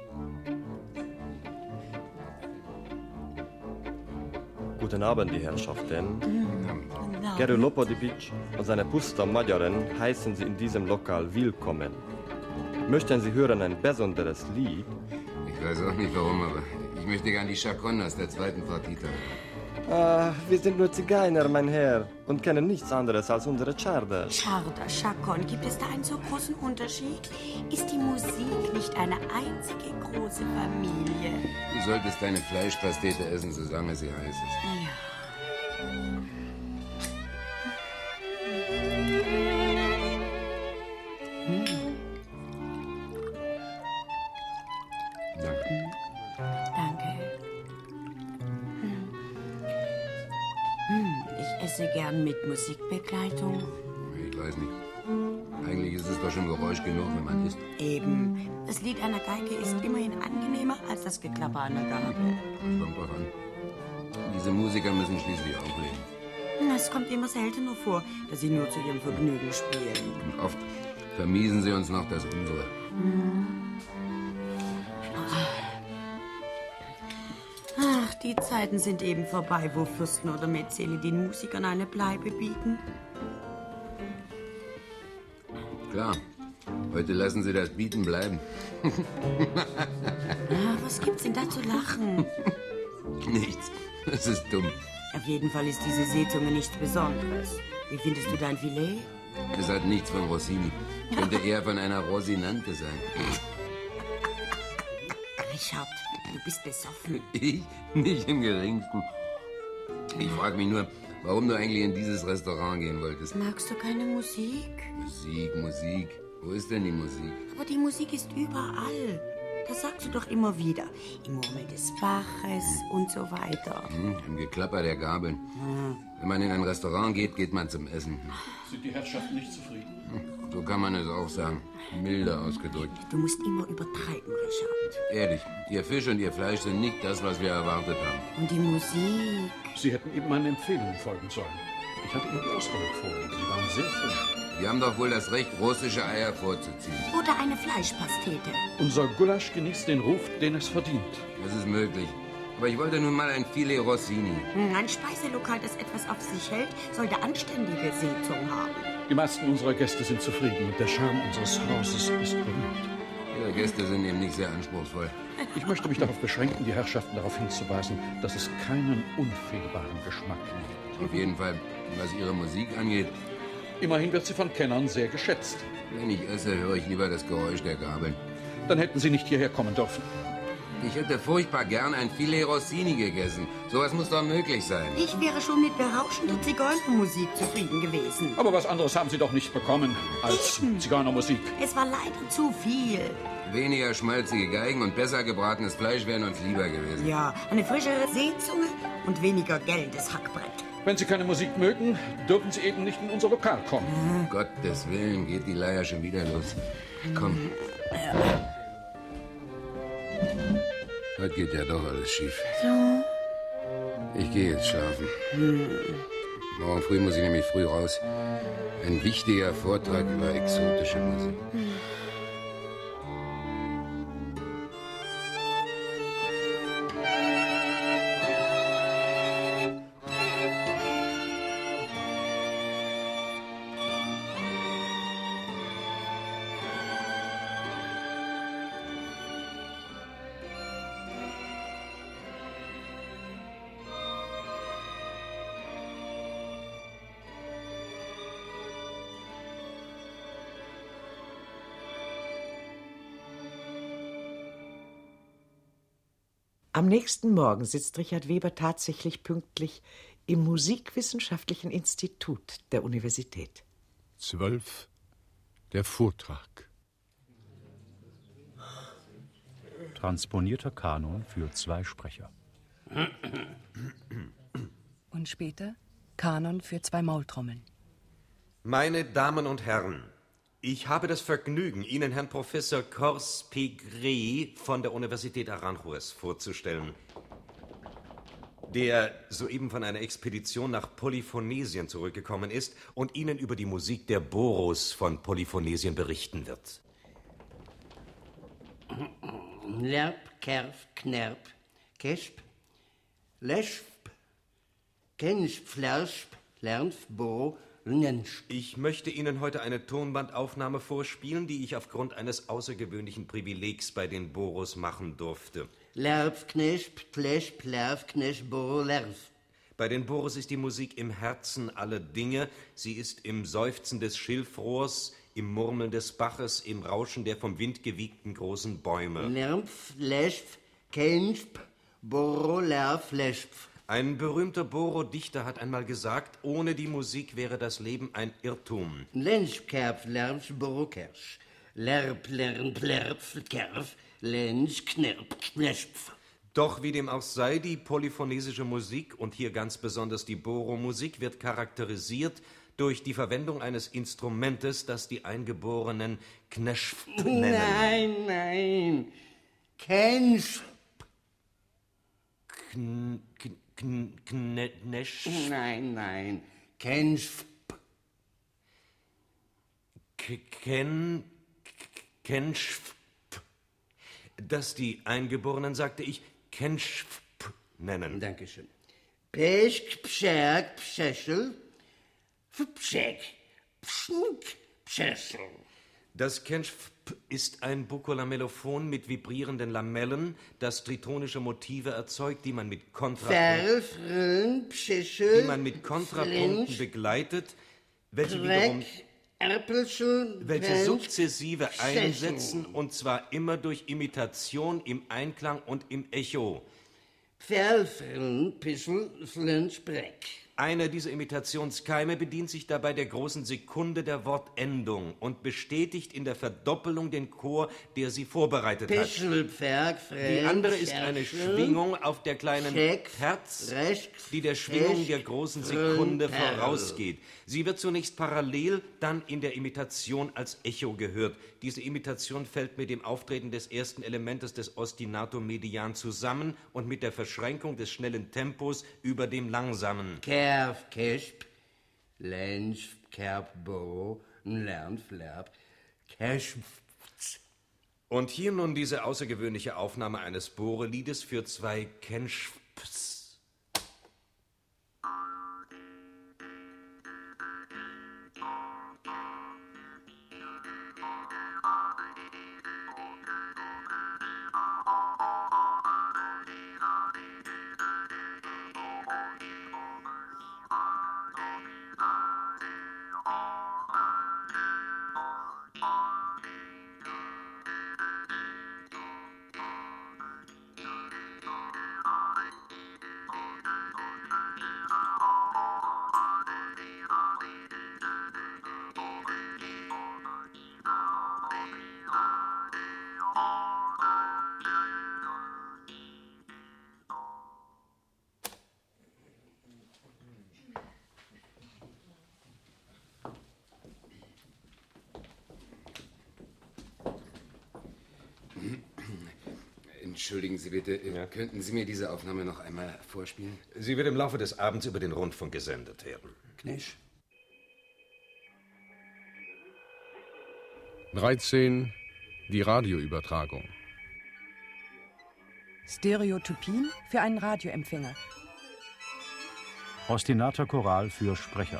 Rossini. Guten Abend, die Herrschaften. Gerő Lopodivic und seine Puszta Magyaren heißen Sie in diesem Lokal willkommen. Möchten Sie hören ein besonderes Lied? Ich weiß auch nicht warum, aber ich möchte gern die Chaconne aus der zweiten Partita. Ah, wir sind nur Zigeuner, mein Herr, und kennen nichts anderes als unsere Czarda. Czarda, Chacon, gibt es da einen so großen Unterschied? Ist die Musik nicht eine einzige große Familie? Du solltest deine Fleischpastete essen, solange sie heiß ist. Ja. Gern mit Musikbegleitung? Ich weiß nicht. Eigentlich ist es doch schon Geräusch genug, wenn man isst. Eben. Das Lied einer Geige ist immerhin angenehmer als das Geklapper einer Gabel. Kommt drauf an. Diese Musiker müssen schließlich auflegen. Es kommt immer seltener vor, dass sie nur zu ihrem Vergnügen spielen. Und oft vermiesen sie uns noch das unsere. Mhm. Ach, die Zeiten sind eben vorbei, wo Fürsten oder Mäzene den Musikern eine Bleibe bieten. Klar, heute lassen sie das Bieten bleiben. Ah, was gibt's denn da zu lachen? Nichts, das ist dumm. Auf jeden Fall ist diese Seezunge nichts Besonderes. Wie findest du dein Filet? Es hat nichts von Rossini. Könnte eher von einer Rosinante sein. Richard, du bist besoffen. Ich? Nicht im Geringsten. Ich frage mich nur, warum du eigentlich in dieses Restaurant gehen wolltest. Magst du keine Musik? Musik, Musik. Wo ist denn die Musik? Aber die Musik ist überall. Das sagst du doch immer wieder. Im Murmeln des Baches und so weiter. Hm, im Geklapper der Gabeln. Hm. Wenn man in ein Restaurant geht, geht man zum Essen. Sind die Herrschaften nicht zufrieden? Hm, so kann man es auch sagen. Milder ausgedrückt. Du musst immer übertreiben, Richard. Ehrlich, Ihr Fisch und Ihr Fleisch sind nicht das, was wir erwartet haben. Und die Musik? Sie hätten eben meinen Empfehlungen folgen sollen. Ich hatte Ihnen die Auswahl empfohlen. Sie waren sehr frisch. Wir haben doch wohl das Recht, russische Eier vorzuziehen. Oder eine Fleischpastete. Unser Gulasch genießt den Ruf, den es verdient. Das ist möglich. Aber ich wollte nun mal ein Filet Rossini. Ein Speiselokal, das etwas auf sich hält, sollte anständige Seezungen haben. Die meisten unserer Gäste sind zufrieden und der Charme unseres Hauses ist berühmt. Ihre Gäste sind eben nicht sehr anspruchsvoll. Ich möchte mich darauf beschränken, die Herrschaften darauf hinzuweisen, dass es keinen unfehlbaren Geschmack gibt. Auf jeden Fall, was Ihre Musik angeht. Immerhin wird sie von Kennern sehr geschätzt. Wenn ich esse, höre ich lieber das Geräusch der Gabeln. Dann hätten Sie nicht hierher kommen dürfen. Ich hätte furchtbar gern ein Filet Rossini gegessen. Sowas muss doch möglich sein. Ich wäre schon mit berauschender Zigeunermusik zufrieden gewesen. Aber was anderes haben Sie doch nicht bekommen als Eben. Zigeunermusik. Es war leider zu viel. Weniger schmalzige Geigen und besser gebratenes Fleisch wären uns lieber gewesen. Ja, eine frischere Seezunge und weniger gellendes Hackbrett. Wenn Sie keine Musik mögen, dürfen Sie eben nicht in unser Lokal kommen. Um Gottes Willen, geht die Leier schon wieder los. Komm. Ja. Heute geht ja doch alles schief. So? Ich gehe jetzt schlafen. Hm. Morgen früh muss ich nämlich früh raus. Ein wichtiger Vortrag über exotische Musik. Hm. Am nächsten Morgen sitzt Richard Weber tatsächlich pünktlich im Musikwissenschaftlichen Institut der Universität. Zwölf, der Vortrag. Transponierter Kanon für zwei Sprecher. Und später Kanon für zwei Maultrommeln. Meine Damen und Herren, ich habe das Vergnügen, Ihnen Herrn Professor Kors Pegre von der Universität Aranjuez vorzustellen, der soeben von einer Expedition nach Polyphonesien zurückgekommen ist und Ihnen über die Musik der Boros von Polyphonesien berichten wird. Lerp, Kerf, Knerp, Kesp, Leschp, Kenschp, Flerschp, Lernf, Bo, Lnensch. Ich möchte Ihnen heute eine Tonbandaufnahme vorspielen, die ich aufgrund eines außergewöhnlichen Privilegs bei den Boros machen durfte. Lerp, Kneschp, Pleschp, Lerf, Knesch, Bo, Lerf. Bei den Boros ist die Musik im Herzen aller Dinge. Sie ist im Seufzen des Schilfrohrs, im Murmeln des Baches, im Rauschen der vom Wind gewiegten großen Bäume. Lerpf, Leschpf, Kenschp, Boro, Lerf, Leschpf. Ein berühmter Boro-Dichter hat einmal gesagt, ohne die Musik wäre das Leben ein Irrtum. Lensch, Kerf, Lerf, Boro, Kersch. Lerp, Lern, Lerpf, Kerf, Lensch, Knerp, Kneschpf. Doch wie dem auch sei, die polyphonesische Musik und hier ganz besonders die Boro-Musik wird charakterisiert durch die Verwendung eines Instrumentes, das die Eingeborenen Kneschp nennen. Nein, nein, Kenschp. Kn, kn, kn, kn, Knesch. Nein, nein, Kenschp. Ken, Kenschp. Dass die Eingeborenen, sagte ich, Kenschp nennen. Dankeschön. Peschk, Pscherk, Pscheschel, Pschek, Pschnk, Pscheschel. Das Kenschp ist ein Bucolamellophon mit vibrierenden Lamellen, das tritonische Motive erzeugt, die man mit Kontrapunkten, die man mit Kontrapunkten begleitet, welche wiederum welche sukzessive einsetzen, und zwar immer durch Imitation im Einklang und im Echo. Pferdfrillen, Pischel, Flin, Spreck. Einer dieser Imitationskeime bedient sich dabei der großen Sekunde der Wortendung und bestätigt in der Verdoppelung den Chor, der sie vorbereitet hat. Pischel, Pferg, Frell, Die andere ist eine Schwingung auf der kleinen Scheck, Herz, Resch, die der Schwingung Esch, der großen Sekunde Perl. vorausgeht. Sie wird zunächst parallel, dann in der Imitation als Echo gehört. Diese Imitation fällt mit dem Auftreten des ersten Elementes des Ostinato median zusammen und mit der Verschränkung des schnellen Tempos über dem langsamen. Kerf, Kesp, Lensch, Kerb, Bo, Lern, Flerb, Kesp. Und hier nun diese außergewöhnliche Aufnahme eines Bore-Liedes für zwei Kenschps. Entschuldigen Sie bitte, ja? Könnten Sie mir diese Aufnahme noch einmal vorspielen? Sie wird im Laufe des Abends über den Rundfunk gesendet werden. Knesch. dreizehn. Die Radioübertragung. Stereotypien für einen Radioempfänger. Ostinater Choral für Sprecher.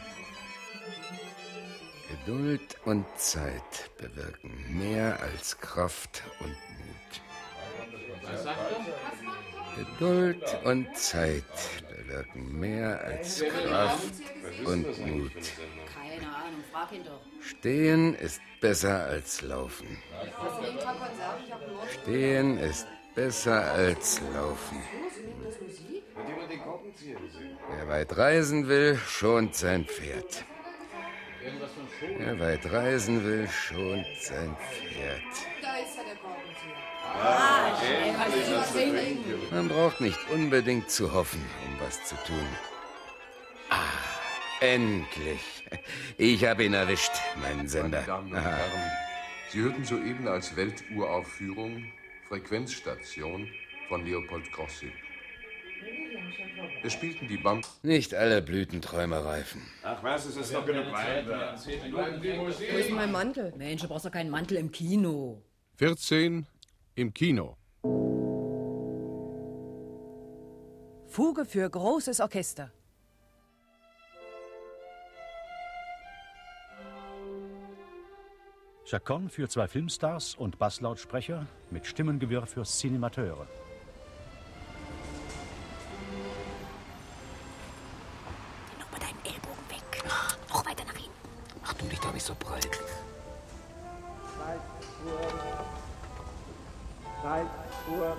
Geduld und Zeit bewirken mehr als Kraft und Mut. Geduld und Zeit bewirken mehr als Kraft und Mut. Keine Ahnung, frag ihn doch. Stehen ist besser als Laufen. Stehen ist besser als Laufen. Wer weit reisen will, schont sein Pferd. Wer weit reisen will, schont sein Pferd. da ist ja der Korkenzieher. Ah, okay. Was zu trinken? Man braucht nicht unbedingt zu hoffen, um was zu tun. Ah, endlich. Ich habe ihn erwischt, meinen Sender. Meine Damen und Herren, Sie hörten soeben als Welturaufführung Frequenzstation von Leopold Grossip. Wir spielten die Band. Nicht alle Blütenträume reifen. Ach was, es ist doch genug weiter. Wo ist mein Mantel? Mensch, du brauchst doch keinen Mantel im Kino. vierzehn im Kino. Fuge für großes Orchester. Chacon für zwei Filmstars und Basslautsprecher mit Stimmengewirr für Cinemateure. Nochmal deinen Ellbogen weg. Noch weiter nach hinten. Ach, du dich doch nicht so breit. Salzburg. Salzburg.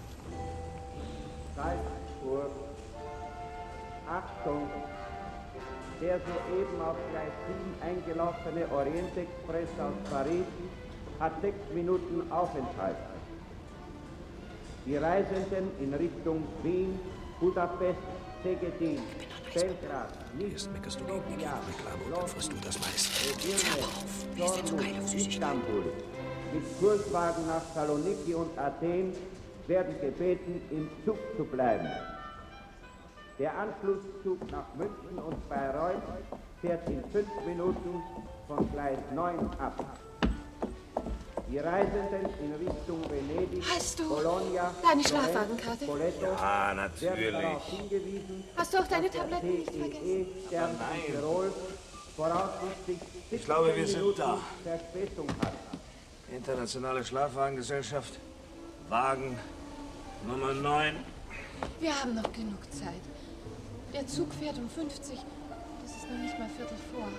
Salzburg. Achtung! Der soeben auf Gleis sieben eingelaufene Orientexpress aus Paris hat sechs Minuten Aufenthalt. Die Reisenden in Richtung Wien, Budapest, Szegedin, Belgrad, Nizhny, Sofia, Istanbul. Mit Kurswagen nach Saloniki und Athen werden gebeten, im Zug zu bleiben. Der Anschlusszug nach München und Bayreuth fährt in fünf Minuten von Gleis neun ab. Die Reisenden in Richtung Venedig, Hast du Bologna, deine Schlafwagenkarte? Spoleto Ja, werden darauf natürlich. hingewiesen, Hast du auch deine dass der Tabletten nicht T E E vergessen? Stern Nein. von Tirol voraussichtlich Ich glaube, wir sind Minuten da. Verspätung hat. Internationale Schlafwagengesellschaft. Wagen Nummer neun. Wir haben noch genug Zeit. Der Zug fährt um fünfzig. Das ist noch nicht mal Viertel vor.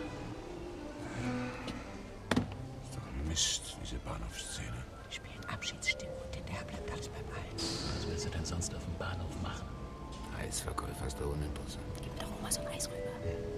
Ist doch ein Mist, diese Bahnhofsszene. Die spielen Abschiedsstimmen und hinterher bleibt alles beim Alten. Was willst du denn sonst auf dem Bahnhof machen? Eisverkäufer ist doch uninteressant. Gib mir doch auch mal so ein Eis rüber.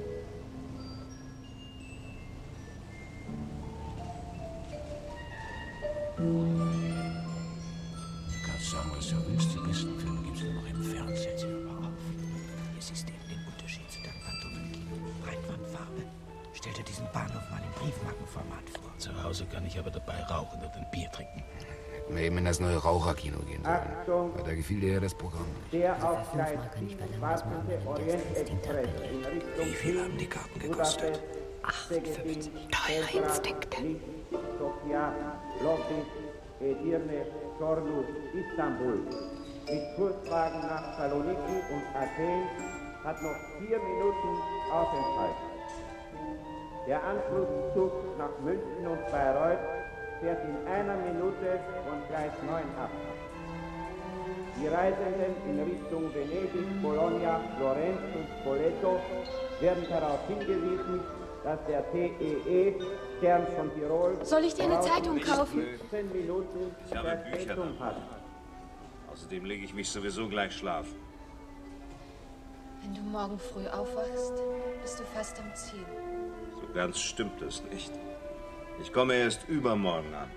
Du kannst sagen, was du willst. Die besten Filme gibt's nur noch im Fernsehen. Hör mal auf. Hier siehst du eben den Unterschied zu deinem Pantoffelkino. Breitwandfarbe. Stell dir diesen Bahnhof mal im Briefmarkenformat vor. Zu Hause kann ich aber dabei rauchen und ein Bier trinken. Hätten wir eben in das neue Raucherkino gehen sollen. Achtung! Aber da gefiel dir ja das Programm nicht. Der auf Gleis sieben wartende Orientexpress in Richtung Wie viel haben die Karten gekostet? achtundfünfzig. Teure Instinkte. Sofia, Plovdiv, Edirne, Sorlu, Istanbul. Mit Kurswagen nach Saloniki und Athen hat noch vier Minuten Aufenthalt. Der Anschlusszug nach München und Bayreuth fährt in einer Minute von Gleis neun ab. Die Reisenden in Richtung Venedig, Bologna, Florenz und Spoleto werden darauf hingewiesen, dass der T E E Stern von Tirol Soll ich dir eine Zeitung kaufen? fünfzehn Minuten Ich habe Bücher Verspätung hat. Außerdem lege ich mich sowieso gleich schlafen. Wenn du morgen früh aufwachst, bist du fast am Ziel. So ganz stimmt es nicht. Ich komme erst übermorgen an.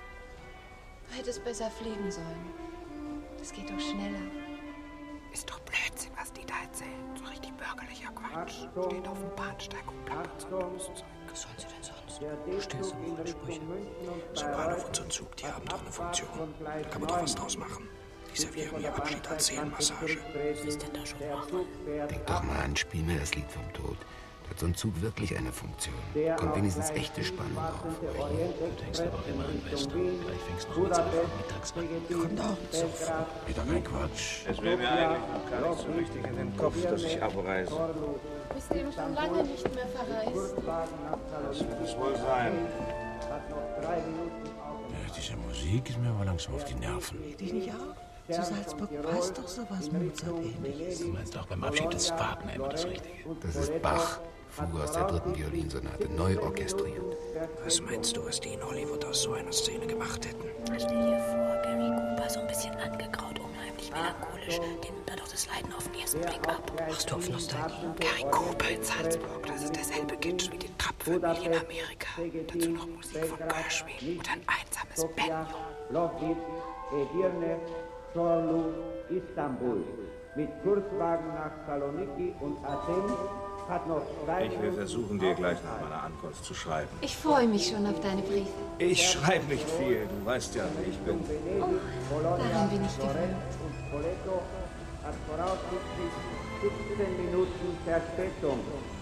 Du hättest besser fliegen sollen. Das geht doch schneller. Ist doch Blödsinn, was die da erzählen. So richtig bürgerlicher Quatsch. Stehen auf dem Bahnsteig und plappern so dummes Zeug. Was sollen sie denn sonst? Du stellst so hohe Sprüche. So Bahnhof und so ein Zug, die haben doch eine Funktion. Da kann man doch was draus machen. Die servieren mir Abschied als Seelenmassage. Was ist denn da schon machen? Denk doch mal an, spiel mir das Lied vom Tod. Da hat so ein Zug wirklich eine Funktion. Kommt wenigstens echte Spannung drauf. Du denkst aber auch immer an Western. Gleich fängst du noch mit an mittags an. Kommt auch ein Zug vor. Wieder kein Quatsch. Es wäre mir eigentlich noch gar nicht so richtig in den Kopf, dass ich abreise. Du bist eben schon lange nicht mehr verreist. Das wird es wohl sein. Ja, diese Musik ist mir aber langsam auf die Nerven. Dich nicht auch? Zu Salzburg passt doch sowas Mozart-ähnliches. Du meinst auch beim Abschied des Wagner immer das Richtige. Das ist Bach. Fuge aus der dritten Violinsonate, neu orchestriert. Was meinst du, was die in Hollywood aus so einer Szene gemacht hätten? Stell dir vor, Gary Cooper so ein bisschen angegraut, unheimlich melancholisch. Den nimmt er doch das Leiden auf den ersten Blick ab. Machst du auf Nostalgie? Gary Cooper in Salzburg, das ist derselbe Kitsch wie die Trapp-Familie in Amerika. Dazu noch Musik von Gershwin und ein einsames Banjo. Edirne, Çorlu, Istanbul. Mit Kurzwagen nach Saloniki und Athen hat noch zwei... Ich will versuchen, dir gleich nach meiner Ankunft zu schreiben. Ich freue mich schon auf deine Briefe. Ich schreibe nicht viel, du weißt ja, ich bin... Oh, daran bin ich gewöhnt. Und Spoleto hat voraussichtlich siebzehn Minuten Verspätung.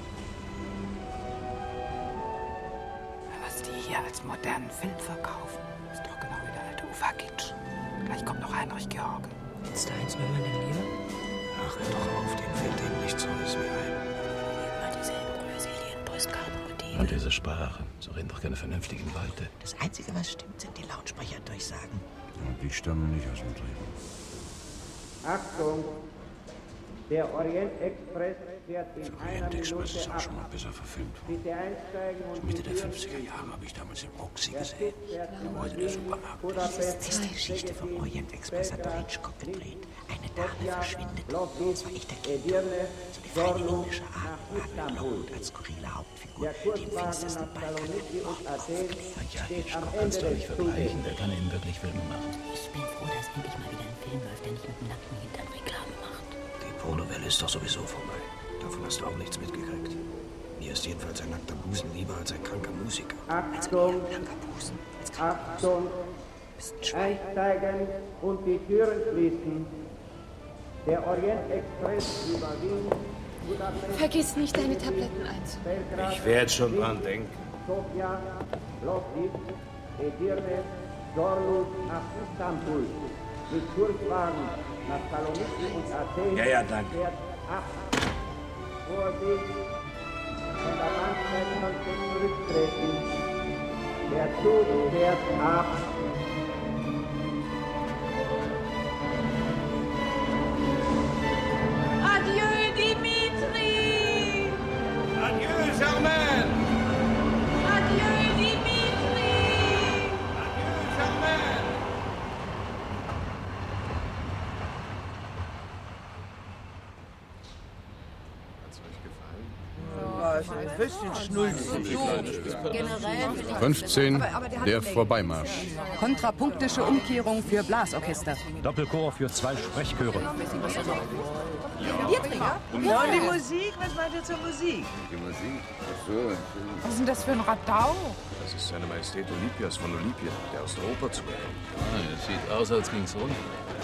Was die hier als modernen Film verkaufen, ist doch genau wie der alte Uferkitsch. Gleich kommt noch Heinrich George. Findest du eins Nummern denn lieber? Ach, hör doch auf, den fällt dem nichts Neues mehr ein. Immer dieselben Brasilien-Postkartenmotive. Und diese Sprache, so reden doch keine vernünftigen Leute. Das Einzige, was stimmt, sind die Lautsprecherdurchsagen. Und die stammen nicht aus dem Drehbuch. Achtung! Der Orient-Express fährt in Der einer Orient-Express ist Minute auch ab. schon mal besser verfilmt worden. Bitte einsteigen und... Mitte der fünfziger Jahre habe ich damals im Roxy gesehen. Da wollte der Supermarkt. Das ist die Geschichte vom Orient-Express, hat doch Hitchcock gedreht. Eine Dame verschwindet. Das war echt der Kino. So eine feine englische Art, Margaret Lowood als skurrile Hauptfigur, die im finstersten Balkan Ja, Hitchcock kannst du nicht vergleichen. Der kann eben wirklich Filme machen. Ich bin froh, dass endlich mal wieder ein Film läuft, der nicht mit dem nackten Hintern Reklame macht. Die Pornowelle ist doch sowieso vorbei. Davon hast du auch nichts mitgekriegt. Mir ist jedenfalls ein nackter Busen lieber als ein kranker Musiker. Achtung! Achtung! Einsteigen und die Türen schließen. Der Orient-Express über Wien... Vergiss nicht, deine Tabletten einzunehmen. Ich werde schon dran denken. Sofia, Plovdiv, Edirne, Çorlu nach Istanbul. Mit Kurzwagen nach Saloniki und Athen... Ja, ja, danke. Fährt acht. Vorsicht! Von der Bahnsteige von zurücktreten. Der Zug fährt acht. Adieu, Dimitri! Adieu, Germaine! Adieu, Dimitri! Adieu, Germaine! Ein bisschen schnulzig. fünfzehn, der Vorbeimarsch. Kontrapunktische Umkehrung für Blasorchester. Doppelchor für zwei Sprechchöre. Bierträger? Ja, und die Musik? Was meint ihr zur Musik? Die Musik? Ach so. Was ist denn das für ein Radau? Das ist seine Majestät Olympias von Olympia, der aus der Oper zukommt. Ah, das sieht aus, als ging's runter.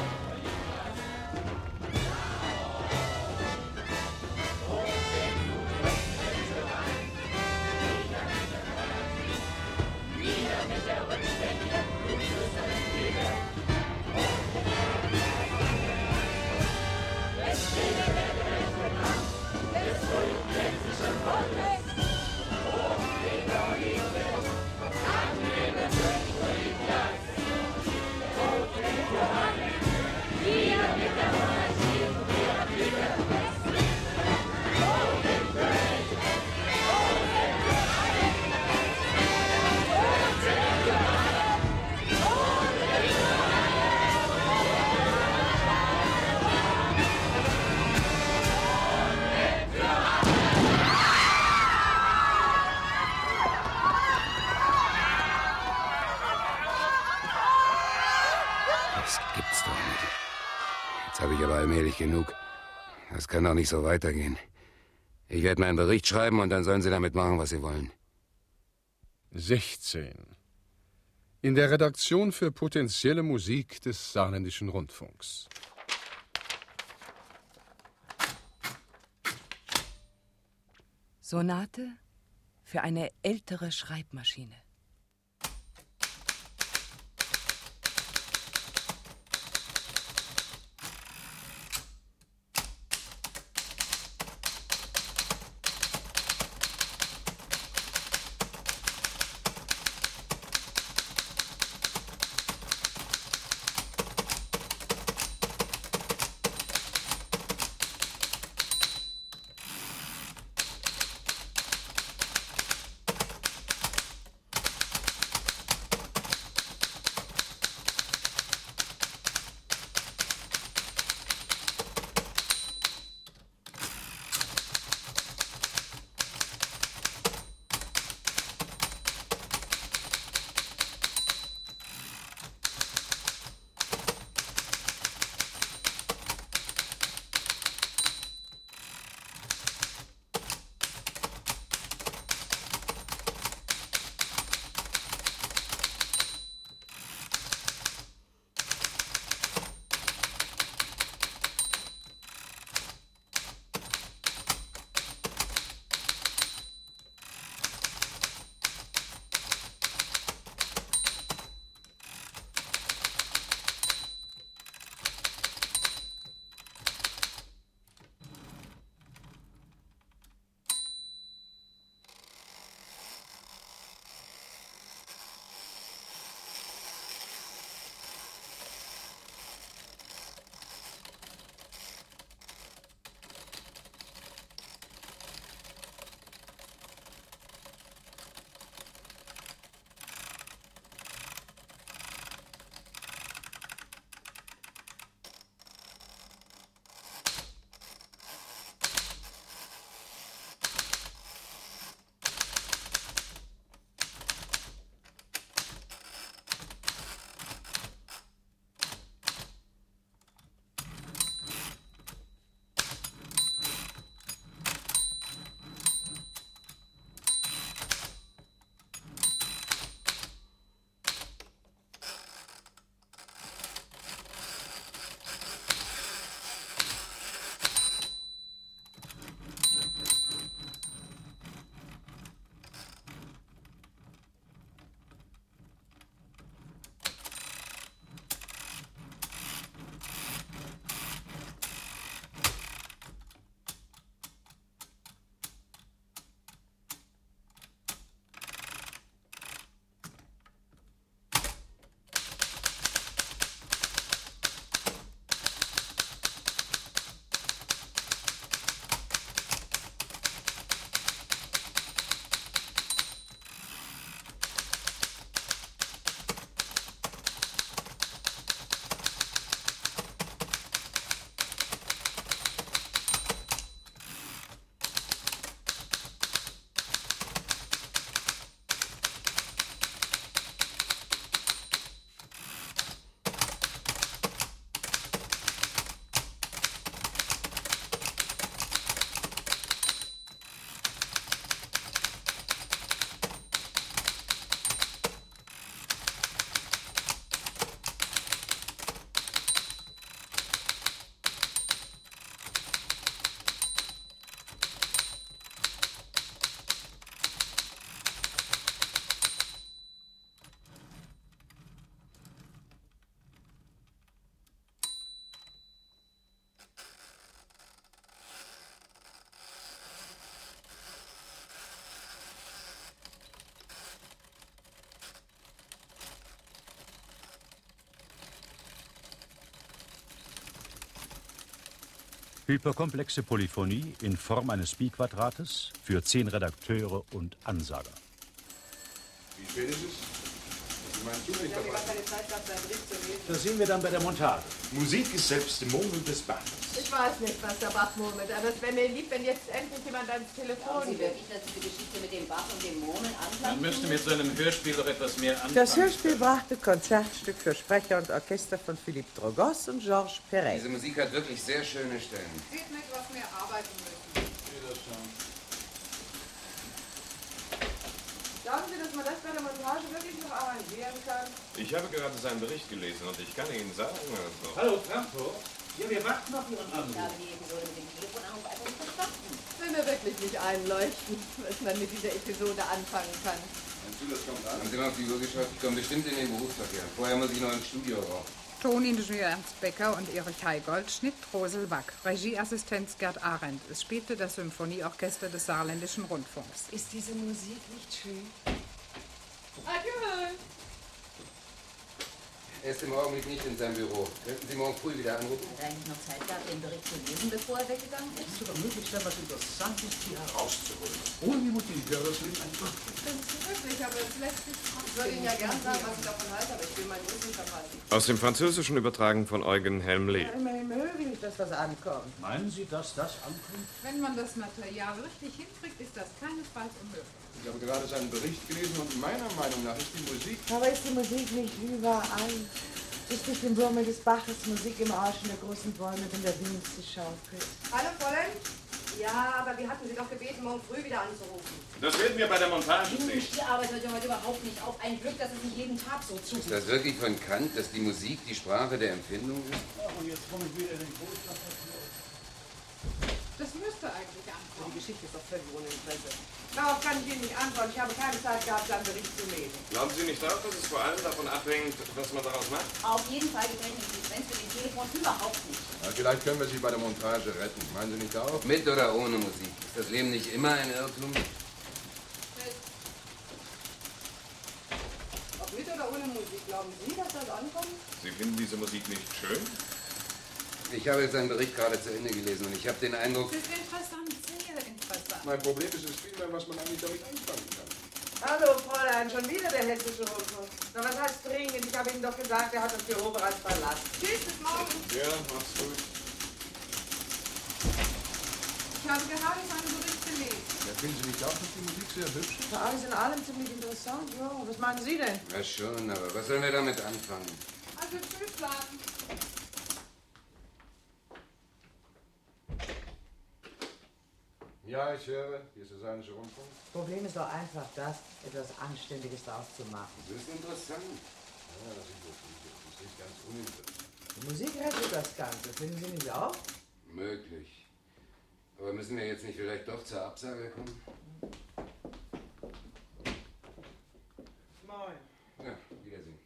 Jetzt habe ich aber allmählich genug. Das kann doch nicht so weitergehen. Ich werde meinen Bericht schreiben und dann sollen Sie damit machen, was Sie wollen. sechzehn. In der Redaktion für potenzielle Musik des Saarländischen Rundfunks. Sonate für eine ältere Schreibmaschine. Hyperkomplexe Polyphonie in Form eines Pi-Quadrates für zehn Redakteure und Ansager. Wie spät ist es? Sie meinen zu nicht dabei? Das sehen wir dann bei der Montage. Musik ist selbst im Murmeln des Bachs. Ich weiß nicht, was der Bach murmelt, aber es wäre mir lieb, wenn jetzt endlich jemand ans Telefon Sie geht. wirklich, dass diese Geschichte mit dem Bach und dem Murmeln anfangen? Man müsste mit so einem Hörspiel doch etwas mehr anfangen. Das Hörspiel brachte Konzertstück für Sprecher und Orchester von Philippe Drogos und Georges Perec. Diese Musik hat wirklich sehr schöne Stellen. Sieht mit was mehr arbeiten müssen. Glauben Sie, dass man das bei der Montage wirklich noch arrangieren kann? Ich habe gerade seinen Bericht gelesen und ich kann Ihnen sagen, also... Hallo, Frankfurt. Ja, wir warten auf Ihren Anruf. Ich habe die Episode mit dem Telefonanruf einfach nicht verstanden. Will mir wirklich nicht einleuchten, was man mit dieser Episode anfangen kann. Meinst du, das kommt an? Haben Sie mal auf die Uhr geschaut? Ich komme bestimmt in den Berufsverkehr. Vorher muss ich noch im Studio raus. Toningenieur Ernst Becker und Erich Heigold, Schnitt Rosel Wack, Regieassistenz Gerd Arendt. Es spielte das Symphonieorchester des Saarländischen Rundfunks. Ist diese Musik nicht schön? Adieu! Er ist im Augenblick nicht in seinem Büro. Könnten Sie morgen früh wieder anrufen? Hat er eigentlich noch Zeit gehabt, den Bericht zu lesen, bevor er weggegangen ist? Es wird doch möglich sein, was Interessantes hier herauszuholen. Ohne die Motive wäre das Leben ein Glück. Das ist wirklich, aber es lässt sich trotzdem. Ich würde Ihnen ja gern sagen, was ich davon halte, aber ich will meinen Wissen verhalten. Aus dem Französischen übertragen von Eugen Helmle. Ja, immerhin möglich, dass was ankommt. Meinen Sie, dass das ankommt? Wenn man das Material richtig hinkriegt, ist das keinesfalls unmöglich. Ich habe gerade seinen Bericht gelesen und meiner Meinung nach ist die Musik... Aber ist die Musik nicht überall? Ist nicht im Murmel des Baches Musik im Rauschen der großen Bäume, wenn der Wind sie schaukelt? Hallo, Fräulein? Ja, aber wir hatten Sie doch gebeten, morgen früh wieder anzurufen. Das werden wir bei der Montage sehen. Die Arbeit hört ja heute überhaupt nicht auf. Ein Glück, dass es nicht jeden Tag so zugeht. Ist das wirklich von Kant, dass die Musik die Sprache der Empfindung ist? Ja, und jetzt komme ich wieder in den Großstadt. Das müsste eigentlich ankommen. Die Geschichte ist doch völlig ohne Interesse. Darauf kann ich Ihnen nicht antworten. Ich habe keine Zeit gehabt, seinen Bericht zu lesen. Glauben Sie nicht auch, dass es vor allem davon abhängt, was man daraus macht? Auf jeden Fall gefällt mir die Sequenz mit dem Telefon überhaupt nicht. Ja, vielleicht können wir Sie bei der Montage retten. Meinen Sie nicht auch? Mit oder ohne Musik? Ist das Leben nicht immer ein Irrtum? Ob mit oder ohne Musik, glauben Sie, dass das ankommt? Sie finden diese Musik nicht schön? Ich habe jetzt seinen Bericht gerade zu Ende gelesen und ich habe den Eindruck... Das ist interessant, sehr interessant. Mein Problem ist es vielmehr, was man eigentlich damit anfangen kann. Hallo, Fräulein, schon wieder der hessische Rundfunk. Na, was heißt dringend? Ich habe Ihnen doch gesagt, er hat das Büro bereits verlassen. Tschüss, bis morgen. Ja, mach's gut. Ich habe gerade seinen Bericht gelesen. Ja, finden Sie nicht auch, dass die Musik sehr hübsch ist? Ja, alles in allem ziemlich interessant, ja. Was meinen Sie denn? Ja schon, aber was sollen wir damit anfangen? Also tschüss sagen. Ja, ich höre. Hier ist der Saarländische Rundfunk. Das Problem ist doch einfach das, etwas Anständiges daraus zu machen. Das ist interessant. Ja, das ist wirklich. Das ist ganz uninteressant. Die Musik rettet das Ganze, finden Sie nicht auch? Möglich. Aber müssen wir jetzt nicht vielleicht doch zur Absage kommen? Moin. Ja, Wiedersehen.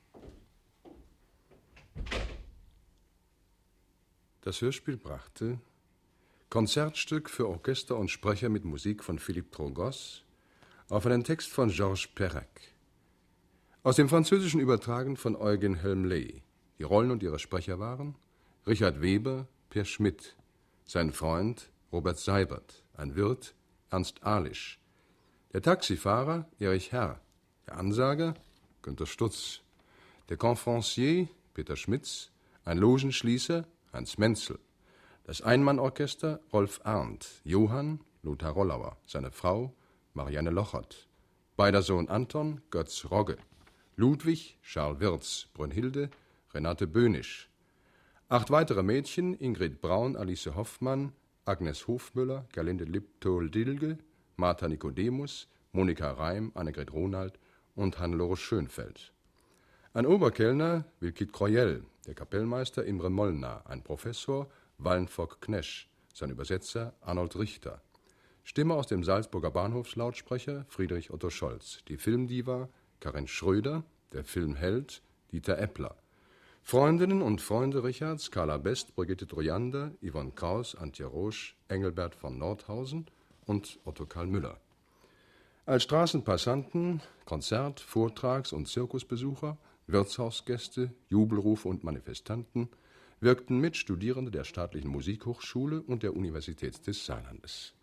Das Hörspiel brachte Konzertstück für Orchester und Sprecher mit Musik von Philippe Drogos auf einen Text von Georges Perec. Aus dem Französischen übertragen von Eugen Helmle. Die Rollen und ihre Sprecher waren Richard Weber, Per Schmidt, sein Freund Robert Seibert, ein Wirt Ernst Ahlisch, der Taxifahrer Erich Herr, der Ansager Günter Stutz, der Conférencier Peter Schmitz, ein Logenschließer Hans Menzel, das Einmannorchester Rolf Arndt, Johann Lothar Rollauer, seine Frau Marianne Lochert, beider Sohn Anton Götz Rogge, Ludwig Charles Wirz, Brünnhilde Renate Böhnisch, acht weitere Mädchen Ingrid Braun, Alice Hoffmann, Agnes Hofmüller, Gerlinde Liptol-Dilge, Martha Nikodemus, Monika Reim, Annegret Ronald und Hannelore Schönfeld. Ein Oberkellner Wilkit Kroyel, der Kapellmeister Imre Mollner, ein Professor Wallenfock Knesch, sein Übersetzer Arnold Richter. Stimme aus dem Salzburger Bahnhofslautsprecher Friedrich Otto Scholz. Die Filmdiva Karin Schröder, der Filmheld Dieter Eppler. Freundinnen und Freunde Richards Carla Best, Brigitte Trojander, Yvonne Kraus, Antje Rosch, Engelbert von Nordhausen und Otto Karl Müller. Als Straßenpassanten, Konzert-, Vortrags- und Zirkusbesucher, Wirtshausgäste, Jubelrufe und Manifestanten wirkten mit Studierende der Staatlichen Musikhochschule und der Universität des Saarlandes.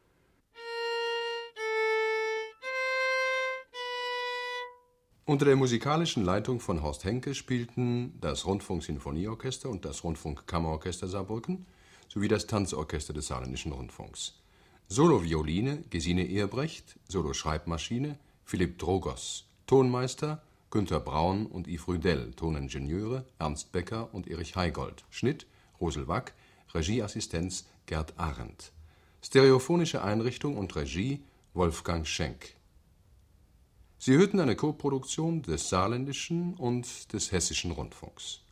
Unter der musikalischen Leitung von Horst Henke spielten das Rundfunksinfonieorchester und das Rundfunkkammerorchester Saarbrücken sowie das Tanzorchester des Saarländischen Rundfunks. Solovioline Gesine Ehrbrecht, Soloschreibmaschine Philipp Drogos, Tonmeister Günter Braun und Yves Rüdel, Toningenieure Ernst Becker und Erich Heigold, Schnitt Rosel Wack, Regieassistenz Gerd Arendt, stereophonische Einrichtung und Regie Wolfgang Schenk. Sie hörten eine Koproduktion des Saarländischen und des Hessischen Rundfunks.